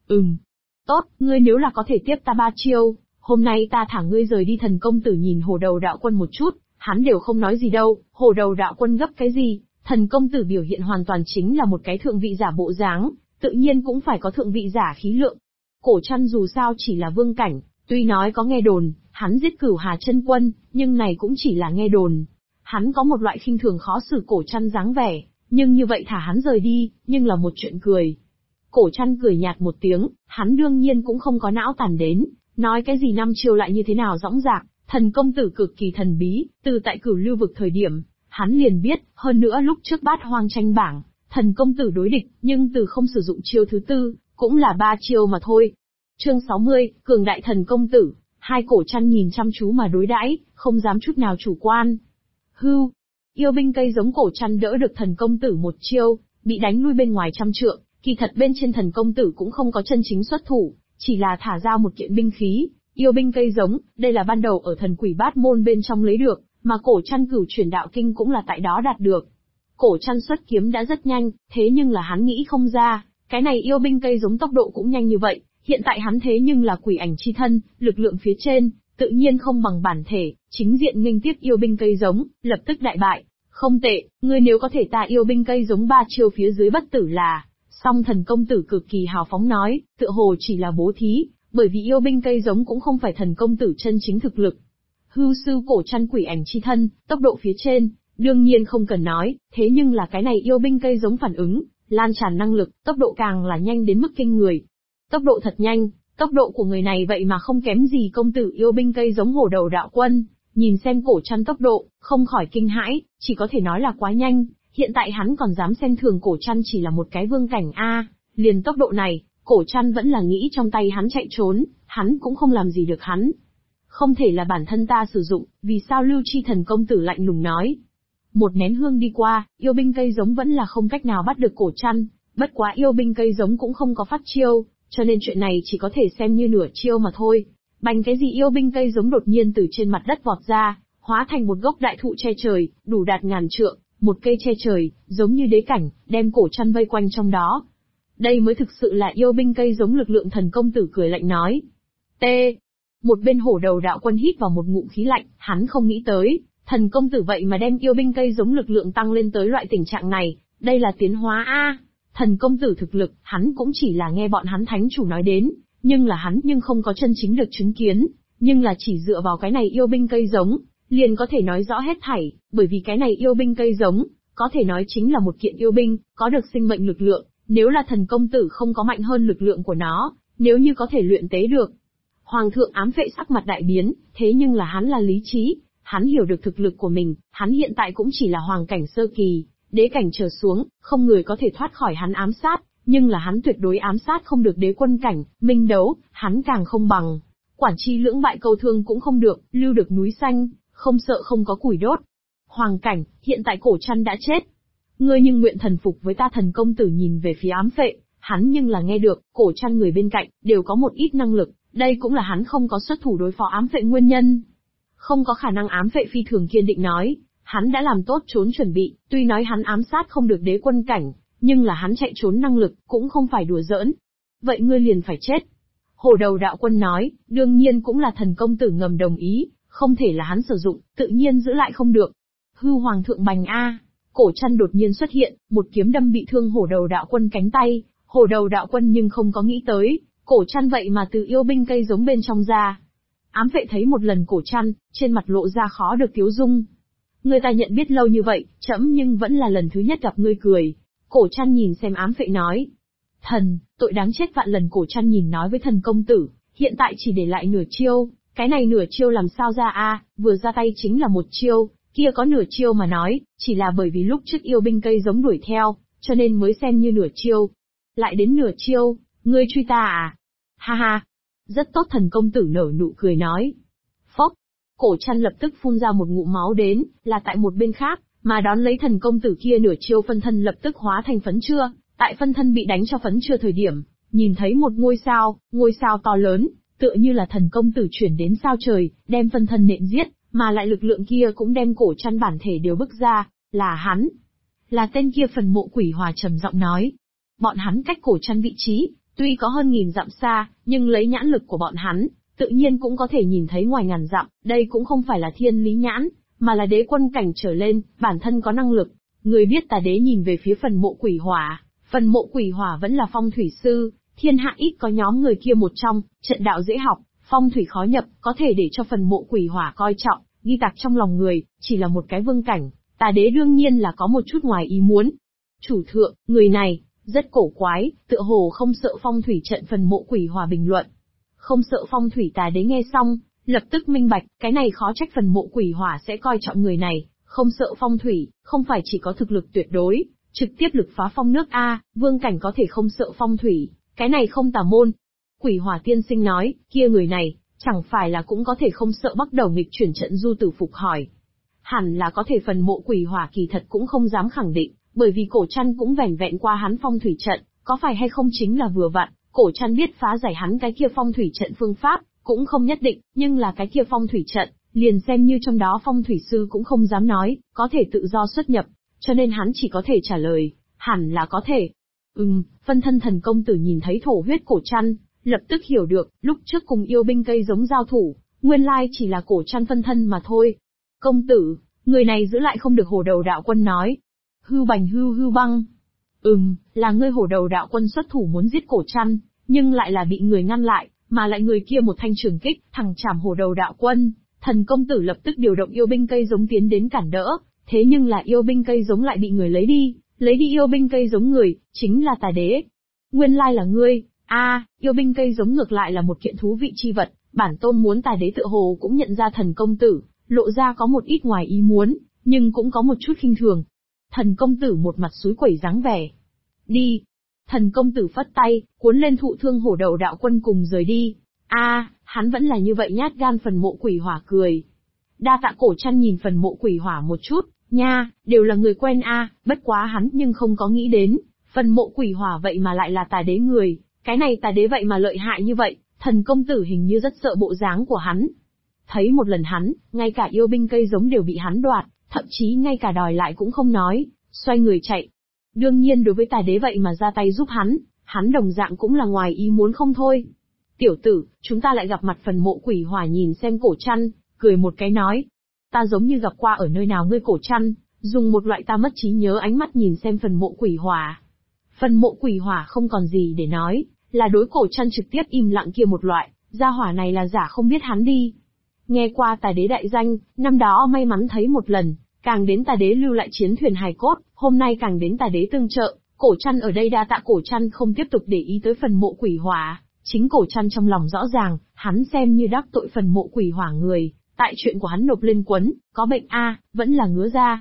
Tốt, ngươi nếu là có thể tiếp ta 3 chiêu, hôm nay ta thả ngươi rời đi. Thần công tử nhìn Hổ Đầu Đạo Quân một chút, hắn đều không nói gì đâu. Hổ Đầu Đạo Quân gấp cái gì? Thần công tử biểu hiện hoàn toàn chính là một cái thượng vị giả bộ dáng, tự nhiên cũng phải có thượng vị giả khí lượng. Cổ Trăn dù sao chỉ là vương cảnh, tuy nói có nghe đồn, hắn giết Cửu Hà Chân Quân, nhưng này cũng chỉ là nghe đồn. Hắn có một loại khinh thường khó xử Cổ Trăn dáng vẻ, nhưng như vậy thả hắn rời đi, nhưng là một chuyện cười. Cổ Trăn cười nhạt một tiếng, hắn đương nhiên cũng không có não tàn đến, nói cái gì 5 chiêu lại như thế nào dõng dạc. Thần công tử cực kỳ thần bí, từ tại Cửu Lưu vực thời điểm, hắn liền biết, hơn nữa lúc trước Bát Hoang tranh bảng, thần công tử đối địch, nhưng từ không sử dụng chiêu thứ tư, cũng là 3 chiêu mà thôi. Chương 60, cường đại thần công tử. Hai Cổ Trăn nhìn chăm chú mà đối đãi, không dám chút nào chủ quan. Hưu, yêu binh cây giống. Cổ Trăn đỡ được thần công tử một chiêu, bị đánh lui bên ngoài trăm trượng. Kỳ thật bên trên thần công tử cũng không có chân chính xuất thủ, chỉ là thả ra một kiện binh khí, yêu binh cây giống. Đây là ban đầu ở thần quỷ bát môn bên trong lấy được, mà Cổ Trăn cửu chuyển đạo kinh cũng là tại đó đạt được. Cổ Trăn xuất kiếm đã rất nhanh, thế nhưng là hắn nghĩ không ra, cái này yêu binh cây giống tốc độ cũng nhanh như vậy. Hiện tại hắn thế nhưng là quỷ ảnh chi thân, lực lượng phía trên, tự nhiên không bằng bản thể, chính diện nghênh tiếp yêu binh cây giống, lập tức đại bại. Không tệ, ngươi nếu có thể ta yêu binh cây giống 3 chiêu phía dưới bất tử là. Song thần công tử cực kỳ hào phóng nói, tựa hồ chỉ là bố thí, bởi vì yêu binh cây giống cũng không phải thần công tử chân chính thực lực. Hưu sư. Cổ Trăn quỷ ảnh chi thân, tốc độ phía trên, đương nhiên không cần nói, thế nhưng là cái này yêu binh cây giống phản ứng, lan tràn năng lực, tốc độ càng là nhanh đến mức kinh người. Tốc độ thật nhanh, tốc độ của người này vậy mà không kém gì công tử yêu binh cây giống Hổ Đầu Đạo Quân. Nhìn xem Cổ Trăn tốc độ, không khỏi kinh hãi, chỉ có thể nói là quá nhanh. Hiện tại hắn còn dám xem thường Cổ Trăn chỉ là một cái vương cảnh a, liền tốc độ này, Cổ Trăn vẫn là nghĩ trong tay hắn chạy trốn, hắn cũng không làm gì được hắn. Không thể là bản thân ta sử dụng, vì sao Lưu Chi thần công tử lạnh lùng nói. Một nén hương đi qua, yêu binh cây giống vẫn là không cách nào bắt được Cổ Trăn, bất quá yêu binh cây giống cũng không có phát chiêu, cho nên chuyện này chỉ có thể xem như nửa chiêu mà thôi. Bành cái gì yêu binh cây giống đột nhiên từ trên mặt đất vọt ra, hóa thành một gốc đại thụ che trời, đủ đạt ngàn trượng, một cây che trời, giống như đế cảnh, đem Cổ Trăn vây quanh trong đó. Đây mới thực sự là yêu binh cây giống. Lực lượng thần công tử cười lạnh nói. T. Một bên Hổ Đầu Đạo Quân hít vào một ngụm khí lạnh, hắn không nghĩ tới, thần công tử vậy mà đem yêu binh cây giống lực lượng tăng lên tới loại tình trạng này, đây là tiến hóa a. Thần công tử thực lực, hắn cũng chỉ là nghe bọn hắn thánh chủ nói đến, nhưng là hắn không có chân chính được chứng kiến, nhưng là chỉ dựa vào cái này yêu binh cây giống, liền có thể nói rõ hết thảy, bởi vì cái này yêu binh cây giống, có thể nói chính là một kiện yêu binh, có được sinh mệnh lực lượng, nếu là thần công tử không có mạnh hơn lực lượng của nó, nếu như có thể luyện tế được. Hoàng thượng ám vệ sắc mặt đại biến, thế nhưng là hắn là lý trí, hắn hiểu được thực lực của mình, hắn hiện tại cũng chỉ là hoàng cảnh sơ kỳ, đế cảnh trở xuống, không người có thể thoát khỏi hắn ám sát, nhưng là hắn tuyệt đối ám sát không được đế quân cảnh, minh đấu, hắn càng không bằng. Quản chi lưỡng bại câu thương cũng không được, lưu được núi xanh, không sợ không có củi đốt. Hoàng cảnh, hiện tại Cổ Trăn đã chết. Ngươi nhưng nguyện thần phục với ta. Thần công tử nhìn về phía ám vệ, hắn nhưng là nghe được, Cổ Trăn người bên cạnh, đều có một ít năng lực, đây cũng là hắn không có xuất thủ đối phó ám vệ nguyên nhân. Không có khả năng. Ám vệ phi thường kiên định nói, hắn đã làm tốt trốn chuẩn bị, tuy nói hắn ám sát không được đế quân cảnh, nhưng là hắn chạy trốn năng lực, cũng không phải đùa giỡn. Vậy ngươi liền phải chết. Hổ Đầu Đạo Quân nói, đương nhiên cũng là thần công tử ngầm đồng ý, không thể là hắn sử dụng, tự nhiên giữ lại không được. Hư Hoàng thượng bành a. Cổ Trăn đột nhiên xuất hiện, một kiếm đâm bị thương Hổ Đầu Đạo Quân cánh tay. Hổ Đầu Đạo Quân nhưng không có nghĩ tới, Cổ Trăn vậy mà từ yêu binh cây giống bên trong ra. Ám vệ thấy một lần Cổ Trăn, trên mặt lộ ra khó được tiếu dung. Người ta nhận biết lâu như vậy, trẫm nhưng vẫn là lần thứ nhất gặp ngươi cười. Cổ Trăn nhìn xem ám vệ nói. Thần, tội đáng chết vạn lần. Cổ Trăn nhìn nói với thần công tử, hiện tại chỉ để lại nửa chiêu, cái này nửa chiêu làm sao ra a? Vừa ra tay chính là một chiêu, Kia có nửa chiêu mà nói, chỉ là bởi vì lúc trước yêu binh cây giống đuổi theo, cho nên mới xem như nửa chiêu. Lại đến nửa chiêu, ngươi truy ta à? Ha ha. Rất tốt, thần công tử nở nụ cười nói. Phốc. Cổ Trăn lập tức phun ra một ngụm máu đến, là tại một bên khác, mà đón lấy thần công tử kia nửa chiêu phân thân lập tức hóa thành phấn chưa, tại phân thân bị đánh cho phấn chưa thời điểm, nhìn thấy một ngôi sao to lớn, tựa như là thần công tử chuyển đến sao trời, đem phân thân nện giết, mà lại lực lượng kia cũng đem Cổ Trăn bản thể đều bức ra, là hắn. Là tên kia phần mộ quỷ hòa trầm giọng nói. Bọn hắn cách Cổ Trăn vị trí, tuy có hơn 1000 dặm xa, nhưng lấy nhãn lực của bọn hắn, tự nhiên cũng có thể nhìn thấy ngoài ngàn dặm, đây cũng không phải là thiên lý nhãn, mà là đế quân cảnh trở lên, bản thân có năng lực. Người biết Tà Đế nhìn về phía phần mộ quỷ hỏa vẫn là phong thủy sư, thiên hạ ít có nhóm người kia một trong, trận đạo dễ học, phong thủy khó nhập, có thể để cho phần mộ quỷ hỏa coi trọng, ghi tạc trong lòng người, chỉ là một cái vương cảnh, Tà Đế đương nhiên là có một chút ngoài ý muốn. Chủ thượng, người này, rất cổ quái, tựa hồ không sợ phong thủy trận phần mộ quỷ hỏa bình luận. Không sợ phong thủy, Tà Đế nghe xong, lập tức minh bạch, cái này khó trách phần mộ quỷ hỏa sẽ coi trọng người này, không sợ phong thủy, không phải chỉ có thực lực tuyệt đối, trực tiếp lực phá phong nước A, vương cảnh có thể không sợ phong thủy, cái này không tà môn. Quỷ hỏa tiên sinh nói, kia người này, chẳng phải là cũng có thể không sợ bắt đầu nghịch chuyển trận. Du Tử Phục hỏi. Hẳn là có thể, phần mộ quỷ hỏa kỳ thật cũng không dám khẳng định, bởi vì Cổ Trăn cũng vẻn vẹn qua hắn phong thủy trận, có phải hay không chính là vừa vặn, Cổ Trăn biết phá giải hắn cái kia phong thủy trận phương pháp, cũng không nhất định, nhưng là cái kia phong thủy trận, liền xem như trong đó phong thủy sư cũng không dám nói, có thể tự do xuất nhập, cho nên hắn chỉ có thể trả lời, hẳn là có thể. Phân thân thần công tử nhìn thấy thổ huyết Cổ Trăn, lập tức hiểu được, lúc trước cùng yêu binh cây giống giao thủ, nguyên lai chỉ là Cổ Trăn phân thân mà thôi. Công tử, người này giữ lại không được. Hổ Đầu Đạo Quân nói. Hưu Bành hưu băng. Là ngươi. Hổ Đầu Đạo Quân xuất thủ muốn giết Cổ Trăn, nhưng lại là bị người ngăn lại, mà lại người kia một thanh trường kích, thẳng chảm Hổ Đầu Đạo Quân. Thần công tử lập tức điều động yêu binh cây giống tiến đến cản đỡ, thế nhưng là yêu binh cây giống lại bị người lấy đi yêu binh cây giống người, chính là Tà Đế. Nguyên lai là ngươi. Yêu binh cây giống ngược lại là một kiện thú vị chi vật, bản tôn muốn. Tà Đế tựa hồ cũng nhận ra thần công tử, lộ ra có một ít ngoài ý muốn, nhưng cũng có một chút khinh thường. Thần công tử một mặt xúi quẩy dáng vẻ. Đi. Thần công tử phất tay, cuốn lên thụ thương Hổ Đầu Đạo Quân cùng rời đi. Hắn vẫn là như vậy nhát gan. Phần mộ quỷ hỏa cười. Đa tạ. Cổ Trăn nhìn phần mộ quỷ hỏa một chút, nha, đều là người quen bất quá hắn nhưng không có nghĩ đến, phần mộ quỷ hỏa vậy mà lại là Tà Đế người, cái này Tà Đế vậy mà lợi hại như vậy, thần công tử hình như rất sợ bộ dáng của hắn. Thấy một lần hắn, ngay cả yêu binh cây giống đều bị hắn đoạt, thậm chí ngay cả đòi lại cũng không nói, xoay người chạy. Đương nhiên đối với Tà Đế vậy mà ra tay giúp hắn đồng dạng cũng là ngoài ý muốn không thôi. Tiểu tử, chúng ta lại gặp mặt. Phần mộ quỷ hỏa nhìn xem Cổ Trăn, cười một cái nói. Ta giống như gặp qua ở nơi nào ngươi. Cổ Trăn dùng một loại ta mất trí nhớ ánh mắt nhìn xem phần mộ quỷ hỏa. Phần mộ quỷ hỏa không còn gì để nói, là đối Cổ Trăn trực tiếp im lặng kia một loại, gia hỏa này là giả không biết hắn đi. Nghe qua Tà Đế đại danh, năm đó may mắn thấy một lần, càng đến Tà Đế lưu lại chiến thuyền hài cốt, hôm nay càng đến Tà Đế tương trợ, Cổ Trăn ở đây đa tạ. Cổ Trăn không tiếp tục để ý tới phần mộ quỷ hỏa, chính Cổ Trăn trong lòng rõ ràng, hắn xem như đắc tội phần mộ quỷ hỏa người, tại chuyện của hắn nộp lên quấn, có bệnh vẫn là ngứa ra.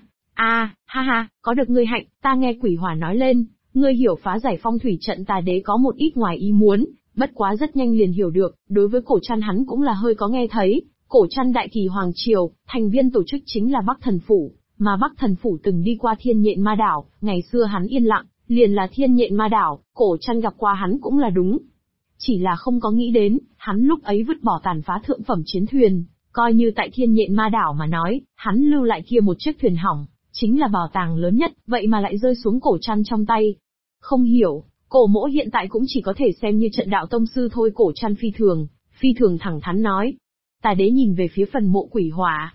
Ha, có được ngươi hạnh. Ta nghe quỷ hỏa nói lên, ngươi hiểu phá giải phong thủy trận Tà Đế có một ít ngoài ý muốn, bất quá rất nhanh liền hiểu được, đối với Cổ Trăn hắn cũng là hơi có nghe thấy. Cổ Trăn đại kỳ hoàng triều, thành viên tổ chức chính là Bắc Thần Phủ, mà Bắc Thần Phủ từng đi qua Thiên Nhện Ma Đảo, ngày xưa hắn yên lặng, liền là Thiên Nhện Ma Đảo, Cổ Trăn gặp qua hắn cũng là đúng. Chỉ là không có nghĩ đến, hắn lúc ấy vứt bỏ tàn phá thượng phẩm chiến thuyền, coi như tại Thiên Nhện Ma Đảo mà nói, hắn lưu lại kia một chiếc thuyền hỏng, chính là bảo tàng lớn nhất, vậy mà lại rơi xuống Cổ Trăn trong tay. Không hiểu, Cổ mỗ hiện tại cũng chỉ có thể xem như trận đạo tông sư thôi. Cổ Trăn phi thường thẳng thắn nói. Tà Đế nhìn về phía phần mộ quỷ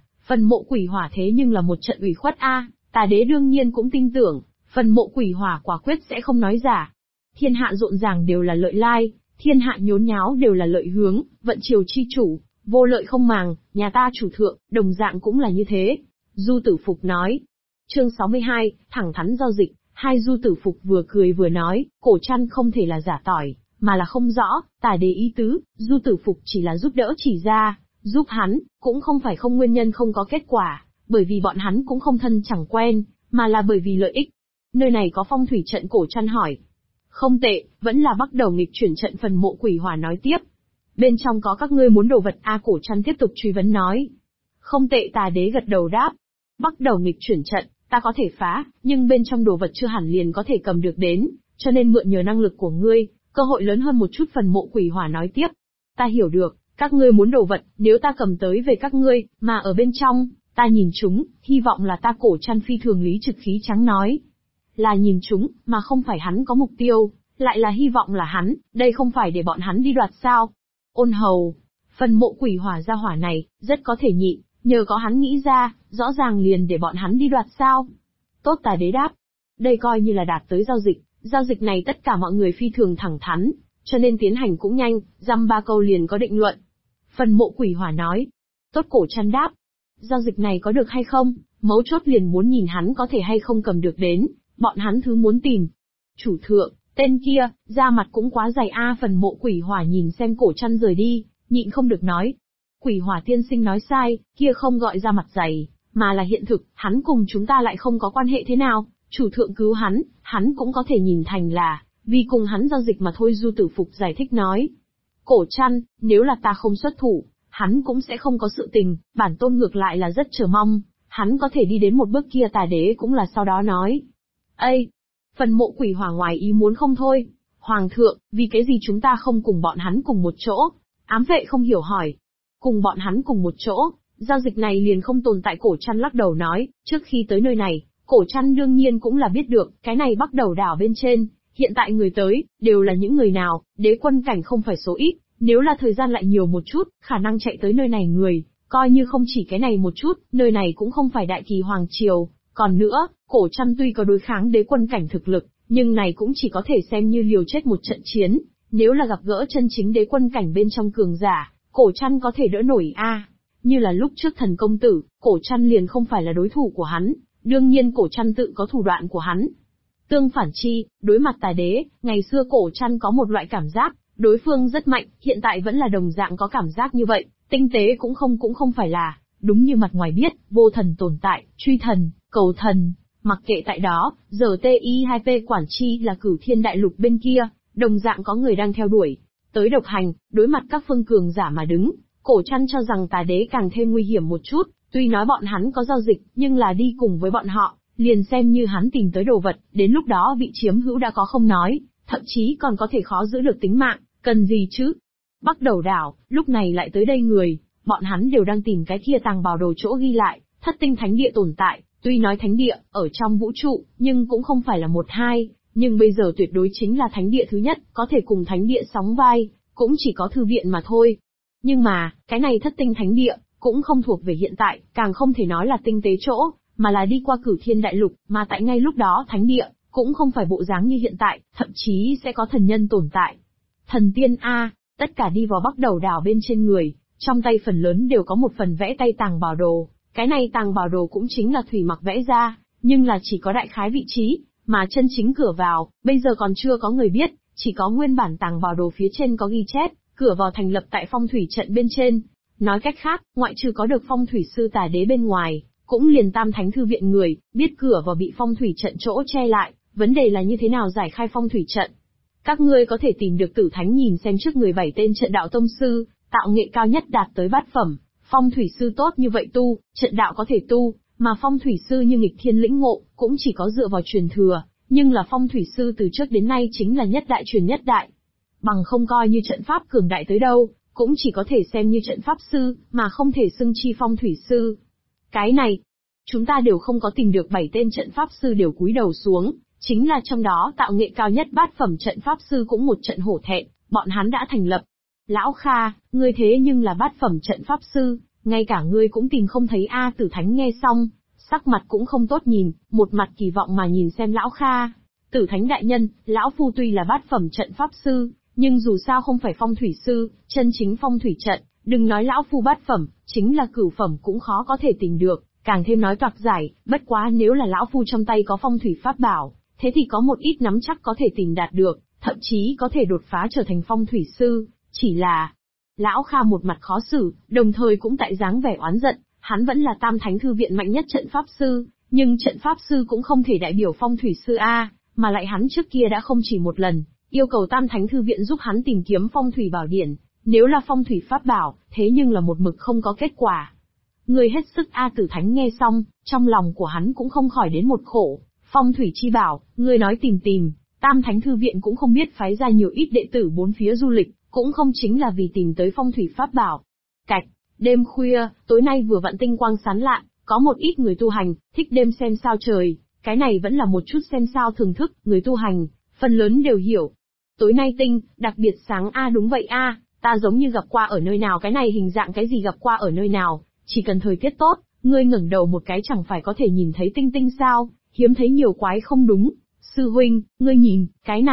hỏa thế nhưng là một trận ủy khuất Tà Đế đương nhiên cũng tin tưởng, phần mộ quỷ hỏa quả quyết sẽ không nói giả. Thiên hạ rộn ràng đều là lợi lai, thiên hạ nhốn nháo đều là lợi hướng, vận triều chi chủ, vô lợi không màng, nhà ta chủ thượng, đồng dạng cũng là như thế. Du Tử Phục nói. Chương 62, thẳng thắn giao dịch. Hai. Du Tử Phục vừa cười vừa nói, Cổ Trăn không thể là giả tỏi, mà là không rõ, Tà Đế ý tứ, Du Tử Phục chỉ là giúp đỡ chỉ ra, giúp hắn, cũng không phải không nguyên nhân không có kết quả, bởi vì bọn hắn cũng không thân chẳng quen, mà là bởi vì lợi ích. Nơi này có phong thủy trận, Cổ Trăn hỏi. Không tệ, vẫn là bắt đầu nghịch chuyển trận, phần mộ quỷ hỏa nói tiếp. Bên trong có các ngươi muốn đồ vật Cổ Trăn tiếp tục truy vấn nói. Không tệ, Tà Đế gật đầu đáp. Bắt đầu nghịch chuyển trận, ta có thể phá, nhưng bên trong đồ vật chưa hẳn liền có thể cầm được đến, cho nên mượn nhờ năng lực của ngươi, cơ hội lớn hơn một chút, phần mộ quỷ hỏa nói tiếp. Ta hiểu được, các ngươi muốn đồ vật, nếu ta cầm tới về các ngươi, mà ở bên trong, ta nhìn chúng, hy vọng là ta. Cổ Trăn phi thường lý trực khí trắng nói. Là nhìn chúng, mà không phải hắn có mục tiêu, lại là hy vọng là hắn, đây không phải để bọn hắn đi đoạt sao? Ôn Hầu, phần mộ quỷ hỏa gia hỏa này, rất có thể nhịn, nhờ có hắn nghĩ ra, rõ ràng liền để bọn hắn đi đoạt sao? Tốt, Tà Đế đáp. Đây coi như là đạt tới giao dịch này tất cả mọi người phi thường thẳng thắn, cho nên tiến hành cũng nhanh, dăm ba câu liền có định luận. Phần mộ quỷ hỏa nói. Tốt, Cổ Trăn đáp. Giao dịch này có được hay không, mấu chốt liền muốn nhìn hắn có thể hay không cầm được đến, bọn hắn thứ muốn tìm. Chủ thượng, tên kia, da mặt cũng quá dày phần mộ quỷ hỏa nhìn xem Cổ Trăn rời đi, nhịn không được nói. Quỷ hỏa tiên sinh nói sai, kia không gọi da mặt dày, mà là hiện thực, hắn cùng chúng ta lại không có quan hệ thế nào, chủ thượng cứu hắn cũng có thể nhìn thành là, vì cùng hắn giao dịch mà thôi. Du Tử Phục giải thích nói. Cổ Trăn, nếu là ta không xuất thủ, hắn cũng sẽ không có sự tình, bản tôn ngược lại là rất chờ mong, hắn có thể đi đến một bước kia. Tà Đế cũng là sau đó nói. Phần mộ quỷ hỏa ngoài ý muốn không thôi. Hoàng thượng, vì cái gì chúng ta không cùng bọn hắn cùng một chỗ? Ám vệ không hiểu hỏi. Cùng bọn hắn cùng một chỗ, giao dịch này liền không tồn tại. Cổ Trăn lắc đầu nói, trước khi tới nơi này, Cổ Trăn đương nhiên cũng là biết được, cái này Bắc Đầu đảo bên trên, hiện tại người tới, đều là những người nào, đế quân cảnh không phải số ít, nếu là thời gian lại nhiều một chút, khả năng chạy tới nơi này người, coi như không chỉ cái này một chút, nơi này cũng không phải Đại Kỳ Hoàng Triều. Còn nữa, Cổ Trăn tuy có đối kháng đế quân cảnh thực lực, nhưng này cũng chỉ có thể xem như liều chết một trận chiến, nếu là gặp gỡ chân chính đế quân cảnh bên trong cường giả, Cổ Trăn có thể đỡ nổi Như là lúc trước Thần công tử, Cổ Trăn liền không phải là đối thủ của hắn, đương nhiên Cổ Trăn tự có thủ đoạn của hắn. Tương phản chi, đối mặt Tà Đế, ngày xưa Cổ Trăn có một loại cảm giác, đối phương rất mạnh, hiện tại vẫn là đồng dạng có cảm giác như vậy, tinh tế cũng không phải là, đúng như mặt ngoài biết, vô thần tồn tại, truy thần, cầu thần, mặc kệ tại đó, giờ TI2P quản chi là Cửu Thiên Đại Lục bên kia, đồng dạng có người đang theo đuổi. Tới độc hành, đối mặt các phương cường giả mà đứng, Cổ Trăn cho rằng Tà Đế càng thêm nguy hiểm một chút, tuy nói bọn hắn có giao dịch, nhưng là đi cùng với bọn họ, liền xem như hắn tìm tới đồ vật, đến lúc đó bị chiếm hữu đã có không nói, thậm chí còn có thể khó giữ được tính mạng, cần gì chứ? Bắc Đầu đảo, lúc này lại tới đây người, bọn hắn đều đang tìm cái kia tàng bảo đồ chỗ ghi lại, Thất Tinh Thánh Địa tồn tại, tuy nói thánh địa, ở trong vũ trụ, nhưng cũng không phải là một hai, nhưng bây giờ tuyệt đối chính là thánh địa thứ nhất, có thể cùng thánh địa sóng vai, cũng chỉ có thư viện mà thôi. Nhưng mà, cái này Thất Tinh Thánh Địa, cũng không thuộc về hiện tại, càng không thể nói là tinh tế chỗ, mà là đi qua Cửu Thiên Đại Lục, mà tại ngay lúc đó thánh địa, cũng không phải bộ dáng như hiện tại, thậm chí sẽ có thần nhân tồn tại. Thần tiên tất cả đi vào Bắc Đầu đảo bên trên người, trong tay phần lớn đều có một phần vẽ tay tàng bảo đồ, cái này tàng bảo đồ cũng chính là Thủy Mặc vẽ ra, nhưng là chỉ có đại khái vị trí, mà chân chính cửa vào, bây giờ còn chưa có người biết, chỉ có nguyên bản tàng bảo đồ phía trên có ghi chép, cửa vào thành lập tại phong thủy trận bên trên. Nói cách khác, ngoại trừ có được phong thủy sư Tà Đế bên ngoài, cũng liền Tam Thánh thư viện người, biết cửa vào bị phong thủy trận chỗ che lại, vấn đề là như thế nào giải khai phong thủy trận. Các ngươi có thể tìm được Tử Thánh nhìn xem trước người 7 tên trận đạo tông sư, tạo nghệ cao nhất đạt tới bát phẩm, phong thủy sư tốt như vậy tu, trận đạo có thể tu, mà phong thủy sư như nghịch thiên lĩnh ngộ, cũng chỉ có dựa vào truyền thừa, nhưng là phong thủy sư từ trước đến nay chính là nhất đại truyền nhất đại. Bằng không coi như trận pháp cường đại tới đâu, cũng chỉ có thể xem như trận pháp sư, mà không thể xưng chi phong thủy sư. Cái này, chúng ta đều không có tìm được 7 tên trận pháp sư đều cúi đầu xuống, chính là trong đó tạo nghệ cao nhất bát phẩm trận pháp sư cũng một trận hổ thẹn, bọn hắn đã thành lập. Lão Kha, ngươi thế nhưng là bát phẩm trận pháp sư, ngay cả ngươi cũng tìm không thấy Tử Thánh nghe xong, sắc mặt cũng không tốt nhìn, một mặt kỳ vọng mà nhìn xem Lão Kha. Tử Thánh đại nhân, lão phu tuy là bát phẩm trận pháp sư, nhưng dù sao không phải phong thủy sư, chân chính phong thủy trận, đừng nói lão phu bát phẩm, chính là cửu phẩm cũng khó có thể tìm được, càng thêm nói toạc giải, bất quá nếu là lão phu trong tay có phong thủy pháp bảo, thế thì có một ít nắm chắc có thể tìm đạt được, thậm chí có thể đột phá trở thành phong thủy sư, chỉ là... Lão Kha một mặt khó xử, đồng thời cũng tại dáng vẻ oán giận, hắn vẫn là Tam Thánh Thư Viện mạnh nhất trận pháp sư, nhưng trận pháp sư cũng không thể đại biểu phong thủy sư a, mà lại hắn trước kia đã không chỉ một lần, yêu cầu Tam Thánh Thư Viện giúp hắn tìm kiếm phong thủy bảo điển, nếu là phong thủy pháp bảo, thế nhưng là một mực không có kết quả. Người hết sức A Tử Thánh nghe xong, trong lòng của hắn cũng không khỏi đến một khổ, phong thủy chi bảo, người nói tìm, Tam Thánh Thư Viện cũng không biết phái ra nhiều ít đệ tử bốn phía du lịch, cũng không chính là vì tìm tới phong thủy pháp bảo. Cạch, đêm khuya, tối nay vừa vặn tinh quang sáng lạn, có một ít người tu hành, thích đêm xem sao trời, cái này vẫn là một chút xem sao thưởng thức, người tu hành, phần lớn đều hiểu. Tối nay tinh, đặc biệt sáng a đúng vậy a, ta giống như gặp qua ở nơi nào cái này hình dạng cái gì gặp qua ở nơi nào, chỉ cần thời tiết tốt, ngươi ngẩng đầu một cái chẳng phải có thể nhìn thấy tinh sao, hiếm thấy nhiều quái không đúng. Sư huynh, ngươi nhìn, cái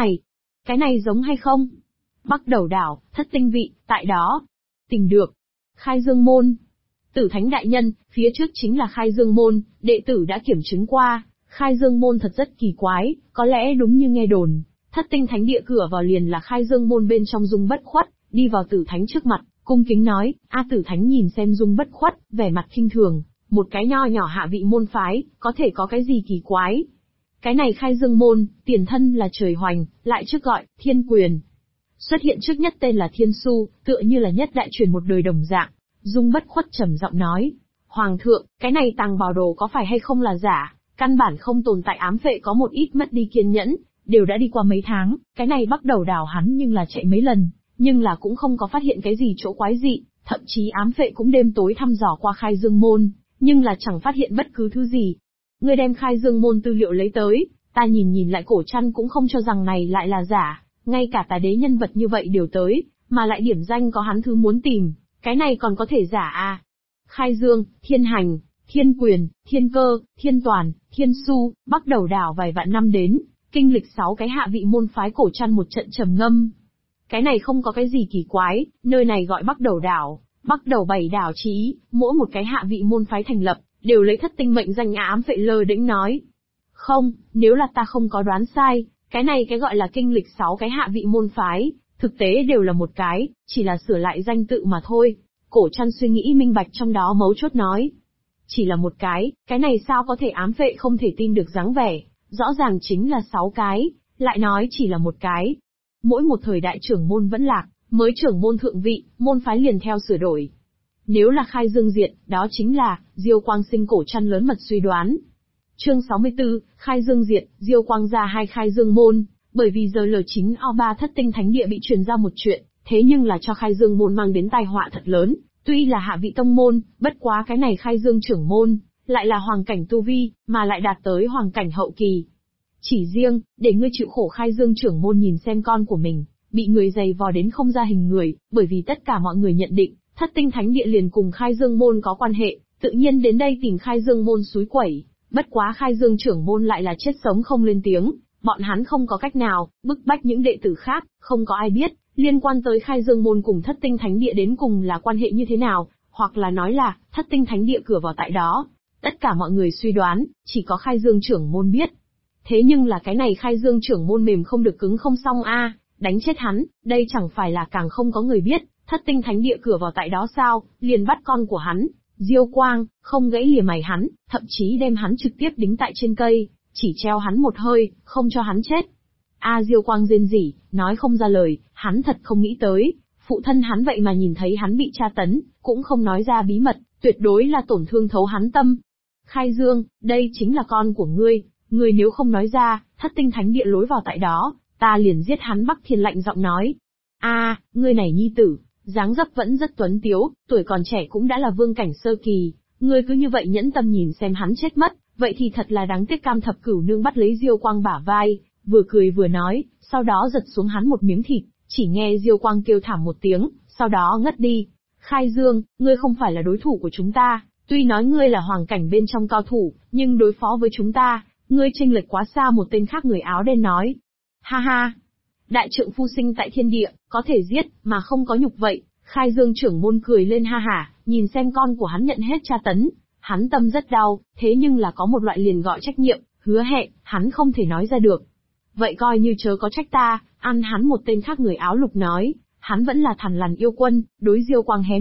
này giống hay không? Bắc Đầu đảo, Thất Tinh Vị, tại đó. Tìm được. Khai Dương Môn. Tử Thánh đại nhân, phía trước chính là Khai Dương Môn, đệ tử đã kiểm chứng qua, Khai Dương Môn thật rất kỳ quái, có lẽ đúng như nghe đồn, Thất Tinh Thánh địa cửa vào liền là Khai Dương Môn bên trong Dung Bất Khuất, đi vào Tử Thánh trước mặt, cung kính nói, Tử Thánh nhìn xem Dung Bất Khuất, vẻ mặt khinh thường, một cái nho nhỏ hạ vị môn phái, có thể có cái gì kỳ quái? Cái này Khai Dương Môn, tiền thân là Trời Hoành, lại trước gọi, Thiên Quyền. Xuất hiện trước nhất tên là Thiên Su, tựa như là nhất đại truyền một đời đồng dạng. Dung Bất Khuất trầm giọng nói, Hoàng thượng, cái này tàng bảo đồ có phải hay không là giả, căn bản không tồn tại ám phệ có một ít mất đi kiên nhẫn, đều đã đi qua mấy tháng, cái này Bắc Đầu đảo hắn nhưng là chạy mấy lần, nhưng là cũng không có phát hiện cái gì chỗ quái dị, thậm chí ám phệ cũng đêm tối thăm dò qua Khai Dương Môn, nhưng là chẳng phát hiện bất cứ thứ gì. Ngươi đem Khai Dương Môn tư liệu lấy tới, ta nhìn lại cổ trăn cũng không cho rằng này lại là giả, ngay cả tà đế nhân vật như vậy đều tới, mà lại điểm danh có hắn thứ muốn tìm, cái này còn có thể giả à? Khai Dương, Thiên Hành, Thiên Quyền, Thiên Cơ, Thiên Toàn, Thiên Su, Bắc Đầu đảo vài vạn năm đến, kinh lịch 6 cái hạ vị môn phái cổ trăn một trận trầm ngâm. Cái này không có cái gì kỳ quái, nơi này gọi Bắc Đầu đảo, Bắc Đầu 7 đảo chí, mỗi một cái hạ vị môn phái thành lập, đều lấy Thất Tinh mệnh danh ám phệ lơ đễnh nói. Không, nếu là ta không có đoán sai, cái này cái gọi là kinh lịch 6 cái hạ vị môn phái, thực tế đều là một cái, chỉ là sửa lại danh tự mà thôi. Cổ trăn suy nghĩ minh bạch trong đó mấu chốt nói. Chỉ là một cái này sao có thể ám phệ không thể tin được dáng vẻ, rõ ràng chính là 6 cái, lại nói chỉ là một cái. Mỗi một thời đại trưởng môn vẫn lạc, mới trưởng môn thượng vị, môn phái liền theo sửa đổi. Nếu là Khai Dương diệt, đó chính là, Diêu Quang sinh cổ trăn lớn mật suy đoán. Chương 64, Khai Dương diệt, Diêu Quang ra hai Khai Dương môn, bởi vì giờ L9 O3 Thất Tinh Thánh địa bị truyền ra một chuyện, thế nhưng là cho Khai Dương môn mang đến tai họa thật lớn, tuy là hạ vị tông môn, bất quá cái này Khai Dương trưởng môn, lại là hoàng cảnh tu vi, mà lại đạt tới hoàng cảnh hậu kỳ. Chỉ riêng, để ngươi chịu khổ Khai Dương trưởng môn nhìn xem con của mình, bị người giày vò đến không ra hình người, bởi vì tất cả mọi người nhận định, Thất Tinh Thánh địa liền cùng Khai Dương môn có quan hệ, tự nhiên đến đây tìm Khai Dương môn xúi quẩy, bất quá Khai Dương trưởng môn lại là chết sống không lên tiếng, bọn hắn không có cách nào, bức bách những đệ tử khác, không có ai biết, liên quan tới Khai Dương môn cùng Thất Tinh Thánh địa đến cùng là quan hệ như thế nào, hoặc là nói là, Thất Tinh Thánh địa cửa vào tại đó. Tất cả mọi người suy đoán, chỉ có Khai Dương trưởng môn biết. Thế nhưng là cái này Khai Dương trưởng môn mềm không được cứng không xong a, đánh chết hắn, đây chẳng phải là càng không có người biết, Thất Tinh Thánh địa cửa vào tại đó sao, liền bắt con của hắn, Diêu Quang, không gãy lìa mày hắn, thậm chí đem hắn trực tiếp đính tại trên cây, chỉ treo hắn một hơi, không cho hắn chết. Diêu Quang rên rỉ, nói không ra lời, hắn thật không nghĩ tới, phụ thân hắn vậy mà nhìn thấy hắn bị tra tấn, cũng không nói ra bí mật, tuyệt đối là tổn thương thấu hắn tâm. Khai Dương, đây chính là con của ngươi nếu không nói ra, Thất Tinh Thánh địa lối vào tại đó, ta liền giết hắn. Bắc Thiên lạnh giọng nói. Ngươi này nhi tử, dáng dấp vẫn rất tuấn tiếu, tuổi còn trẻ cũng đã là vương cảnh sơ kỳ, ngươi cứ như vậy nhẫn tâm nhìn xem hắn chết mất, vậy thì thật là đáng tiếc. Cam Thập Cửu Nương bắt lấy Diêu Quang bả vai, vừa cười vừa nói, sau đó giật xuống hắn một miếng thịt, chỉ nghe Diêu Quang kêu thảm một tiếng, sau đó ngất đi. Khai Dương, ngươi không phải là đối thủ của chúng ta, tuy nói ngươi là hoàng cảnh bên trong cao thủ, nhưng đối phó với chúng ta, ngươi chênh lệch quá xa. Một tên khác người áo đen nói. Ha ha, đại trượng phu sinh tại thiên địa, có thể giết, mà không có nhục vậy. Khai Dương trưởng môn cười lên ha hả, nhìn xem con của hắn nhận hết tra tấn, hắn tâm rất đau, thế nhưng là có một loại liền gọi trách nhiệm, hứa hẹn, hắn không thể nói ra được. Vậy coi như chớ có trách ta, ăn hắn. Một tên khác người áo lục nói, hắn vẫn là thằn lằn yêu quân, đối Diêu Quang hé miệng,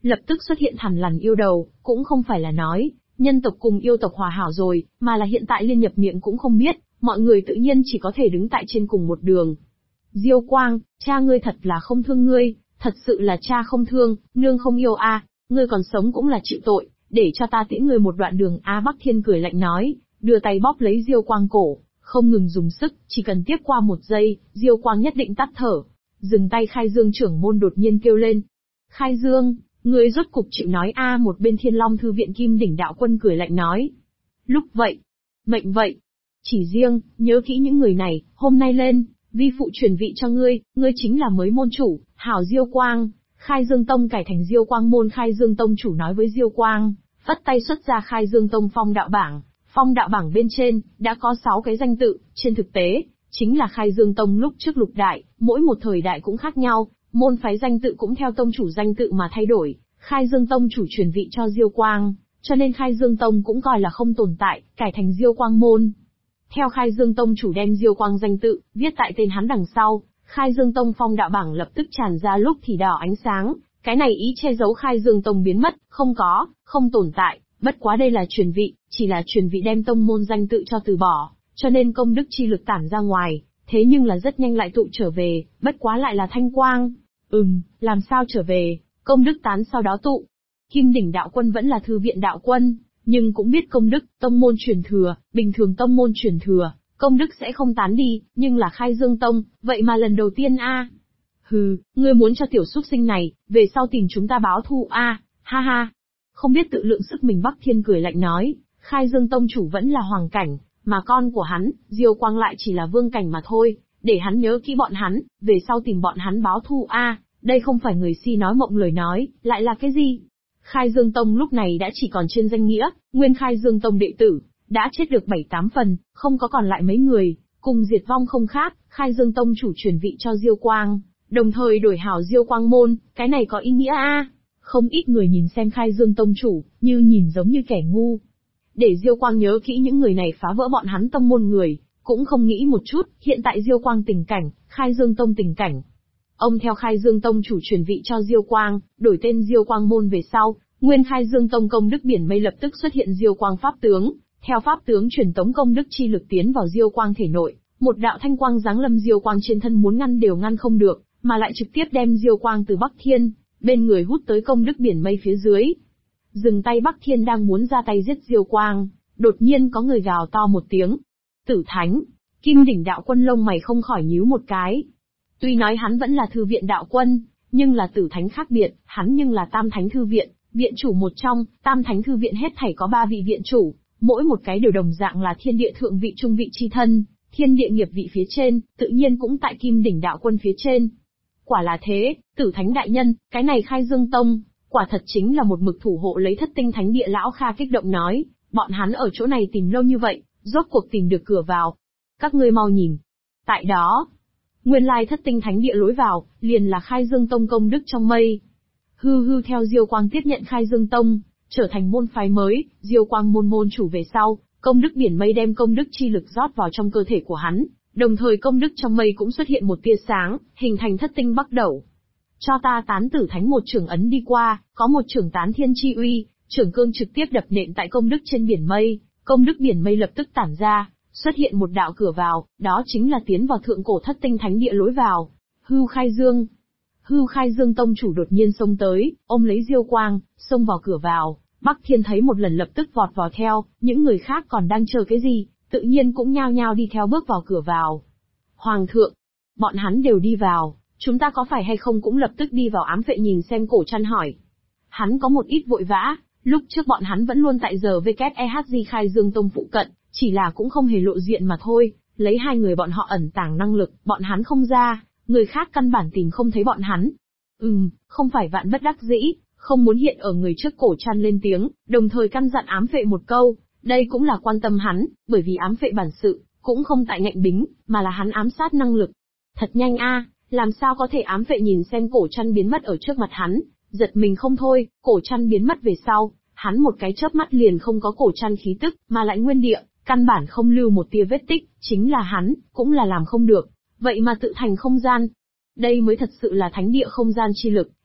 lập tức xuất hiện thằn lằn yêu đầu, cũng không phải là nói, nhân tộc cùng yêu tộc hòa hảo rồi, mà là hiện tại liên nhập miệng cũng không biết, mọi người tự nhiên chỉ có thể đứng tại trên cùng một đường. Diêu Quang, cha ngươi thật là không thương ngươi, thật sự là cha không thương, nương không yêu a, ngươi còn sống cũng là chịu tội, để cho ta tiễn ngươi một đoạn đường a. Bắc Thiên cười lạnh nói, đưa tay bóp lấy Diêu Quang cổ, không ngừng dùng sức, chỉ cần tiếp qua 1 giây, Diêu Quang nhất định tắt thở. Dừng tay. Khai Dương trưởng môn đột nhiên kêu lên. Khai Dương, ngươi rốt cục chịu nói a. Một bên Thiên Long Thư viện Kim Đỉnh Đạo Quân cười lạnh nói. Lúc vậy, mệnh vậy. Chỉ riêng, nhớ kỹ những người này, hôm nay lên, vi phụ truyền vị cho ngươi chính là mới môn chủ, hảo Diêu Quang. Khai Dương Tông cải thành Diêu Quang môn. Khai Dương Tông chủ nói với Diêu Quang, phất tay xuất ra Khai Dương Tông phong đạo bảng. Phong đạo bảng bên trên, đã có 6 cái danh tự, trên thực tế, chính là Khai Dương Tông lúc trước lục đại, mỗi một thời đại cũng khác nhau, môn phái danh tự cũng theo tông chủ danh tự mà thay đổi. Khai Dương Tông chủ truyền vị cho Diêu Quang, cho nên Khai Dương Tông cũng coi là không tồn tại, cải thành Diêu Quang môn. Theo Khai Dương Tông chủ đem Diêu Quang danh tự, viết tại tên hắn đằng sau, Khai Dương Tông phong đạo bảng lập tức tràn ra lúc thì đỏ ánh sáng, cái này ý che giấu Khai Dương Tông biến mất, không tồn tại, bất quá đây là truyền vị, chỉ là truyền vị đem tông môn danh tự cho từ bỏ, cho nên công đức chi lực tản ra ngoài, thế nhưng là rất nhanh lại tụ trở về, bất quá lại là thanh quang. Làm sao trở về, công đức tán sau đó tụ. Kim Đỉnh Đạo Quân vẫn là thư viện đạo quân, nhưng cũng biết công đức, tông môn truyền thừa, bình thường tông môn truyền thừa, công đức sẽ không tán đi, nhưng là Khai Dương Tông, vậy mà lần đầu tiên a. Hừ, ngươi muốn cho tiểu súc sinh này, về sau tìm chúng ta báo thù a, ha ha. Không biết tự lượng sức mình. Bắc Thiên cười lạnh nói, Khai Dương Tông chủ vẫn là hoàng cảnh, mà con của hắn, Diêu Quang lại chỉ là vương cảnh mà thôi, để hắn nhớ kỹ bọn hắn, về sau tìm bọn hắn báo thù a, đây không phải người si nói mộng lời nói, lại là cái gì? Khai Dương Tông lúc này đã chỉ còn trên danh nghĩa, nguyên Khai Dương Tông đệ tử, đã chết được 7-8 phần, không có còn lại mấy người, cùng diệt vong không khác. Khai Dương Tông chủ truyền vị cho Diêu Quang, đồng thời đổi hảo Diêu Quang môn, cái này có ý nghĩa a. Không ít người nhìn xem Khai Dương Tông chủ, như nhìn giống như kẻ ngu. Để Diêu Quang nhớ kỹ những người này phá vỡ bọn hắn tông môn người, cũng không nghĩ một chút, hiện tại Diêu Quang tình cảnh, Khai Dương Tông tình cảnh. Ông theo Khai Dương Tông chủ truyền vị cho Diêu Quang, đổi tên Diêu Quang môn về sau, nguyên Khai Dương Tông công đức biển mây lập tức xuất hiện Diêu Quang pháp tướng, theo pháp tướng truyền tống công đức chi lực tiến vào Diêu Quang thể nội, một đạo thanh quang giáng lâm Diêu Quang trên thân muốn ngăn đều ngăn không được, mà lại trực tiếp đem Diêu Quang từ Bắc Thiên bên người hút tới công đức biển mây phía dưới. Dừng tay. Bắc Thiên đang muốn ra tay giết Diêu Quang, đột nhiên có người gào to một tiếng. Tử Thánh. Kim Đỉnh Đạo Quân lông mày không khỏi nhíu một cái. Tuy nói hắn vẫn là thư viện đạo quân, nhưng là Tử Thánh khác biệt, hắn nhưng là Tam Thánh thư viện, viện chủ một trong. Tam Thánh thư viện hết thảy có 3 vị viện chủ, mỗi một cái đều đồng dạng là thiên địa thượng vị trung vị chi thân, thiên địa nghiệp vị phía trên, tự nhiên cũng tại Kim Đỉnh Đạo Quân phía trên. Quả là thế, Tử Thánh đại nhân, cái này Khai Dương Tông, quả thật chính là một mực thủ hộ lấy Thất Tinh Thánh Địa. Lão Kha kích động nói, bọn hắn ở chỗ này tìm lâu như vậy, rốt cuộc tìm được cửa vào. Các ngươi mau nhìn. Tại đó, nguyên lai Thất Tinh Thánh Địa lối vào, liền là Khai Dương Tông công đức trong mây. Theo Diêu Quang tiếp nhận Khai Dương Tông, trở thành môn phái mới, Diêu Quang môn môn chủ về sau, công đức biển mây đem công đức chi lực rót vào trong cơ thể của hắn. Đồng thời công đức trong mây cũng xuất hiện một tia sáng, hình thành Thất Tinh Bắc Đẩu. Cho ta tán Tử Thánh một chưởng ấn đi qua, có một chưởng tán thiên chi uy, chưởng cương trực tiếp đập nện tại công đức trên biển mây, công đức biển mây lập tức tản ra, xuất hiện một đạo cửa vào, đó chính là tiến vào thượng cổ Thất Tinh Thánh Địa lối vào. Khai Dương Tông chủ đột nhiên xông tới, ôm lấy Diêu Quang, xông vào cửa vào. Bắc Thiên thấy một lần lập tức vọt vào theo, những người khác còn đang chờ cái gì, tự nhiên cũng nhao nhao đi theo bước vào cửa vào. Hoàng thượng, bọn hắn đều đi vào, chúng ta có phải hay không cũng lập tức đi vào? Ám Vệ nhìn xem Cổ Trăn hỏi. Hắn có một ít vội vã, lúc trước bọn hắn vẫn luôn tại giờ WEHG Khai Dương Tông phụ cận, chỉ là cũng không hề lộ diện mà thôi, lấy 2 người bọn họ ẩn tàng năng lực, bọn hắn không ra, người khác căn bản tìm không thấy bọn hắn. Không phải vạn bất đắc dĩ, không muốn hiện ở người trước. Cổ Trăn lên tiếng, đồng thời căn dặn Ám Vệ một câu, đây cũng là quan tâm hắn, bởi vì Ám Vệ bản sự, cũng không tại ngạnh bính, mà là hắn ám sát năng lực. Thật nhanh a, làm sao có thể? Ám Vệ nhìn xem Cổ Trăn biến mất ở trước mặt hắn, giật mình không thôi. Cổ Trăn biến mất về sau, hắn một cái chớp mắt liền không có Cổ Trăn khí tức, mà lại nguyên địa, căn bản không lưu một tia vết tích, chính là hắn, cũng là làm không được, vậy mà tự thành không gian. Đây mới thật sự là thánh địa không gian chi lực,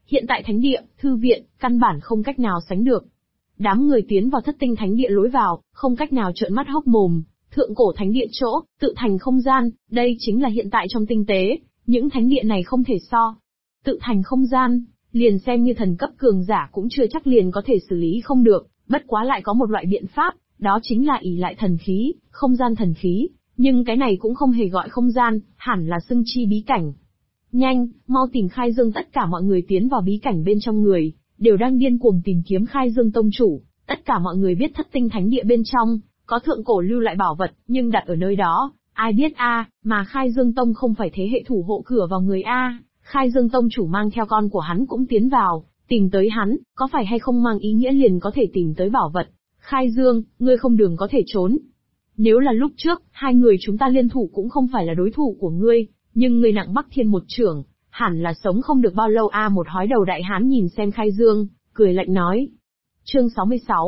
Hiện tại thánh địa, thư viện, căn bản không cách nào sánh được. Đám người tiến vào thất tinh thánh địa lối vào, không cách nào trợn mắt hốc mồm. Thượng cổ thánh địa chỗ, tự thành không gian, đây chính là hiện tại trong tinh tế, những thánh địa này không thể so. Tự thành không gian, liền xem như thần cấp cường giả cũng chưa chắc liền có thể xử lý không được, bất quá lại có một loại biện pháp, đó chính là ỷ lại thần khí, không gian thần khí, nhưng cái này cũng không hề gọi không gian, hẳn là xưng chi bí cảnh. Nhanh, mau tìm Khai Dương. Tất cả mọi người tiến vào bí cảnh bên trong người, đều đang điên cuồng tìm kiếm Khai Dương tông chủ. Tất cả mọi người biết thất tinh thánh địa bên trong, có thượng cổ lưu lại bảo vật, nhưng đặt ở nơi đó, ai biết mà Khai Dương tông không phải thế hệ thủ hộ cửa vào người Khai Dương tông chủ mang theo con của hắn cũng tiến vào, tìm tới hắn, có phải hay không mang ý nghĩa liền có thể tìm tới bảo vật. Khai Dương, ngươi không đường có thể trốn. Nếu là lúc trước, hai người chúng ta liên thủ cũng không phải là đối thủ của ngươi, nhưng ngươi nặng Bắc Thiên một chưởng, hẳn là sống không được bao lâu. Một hói đầu đại hán nhìn xem Khai Dương, cười lạnh nói. Chương 66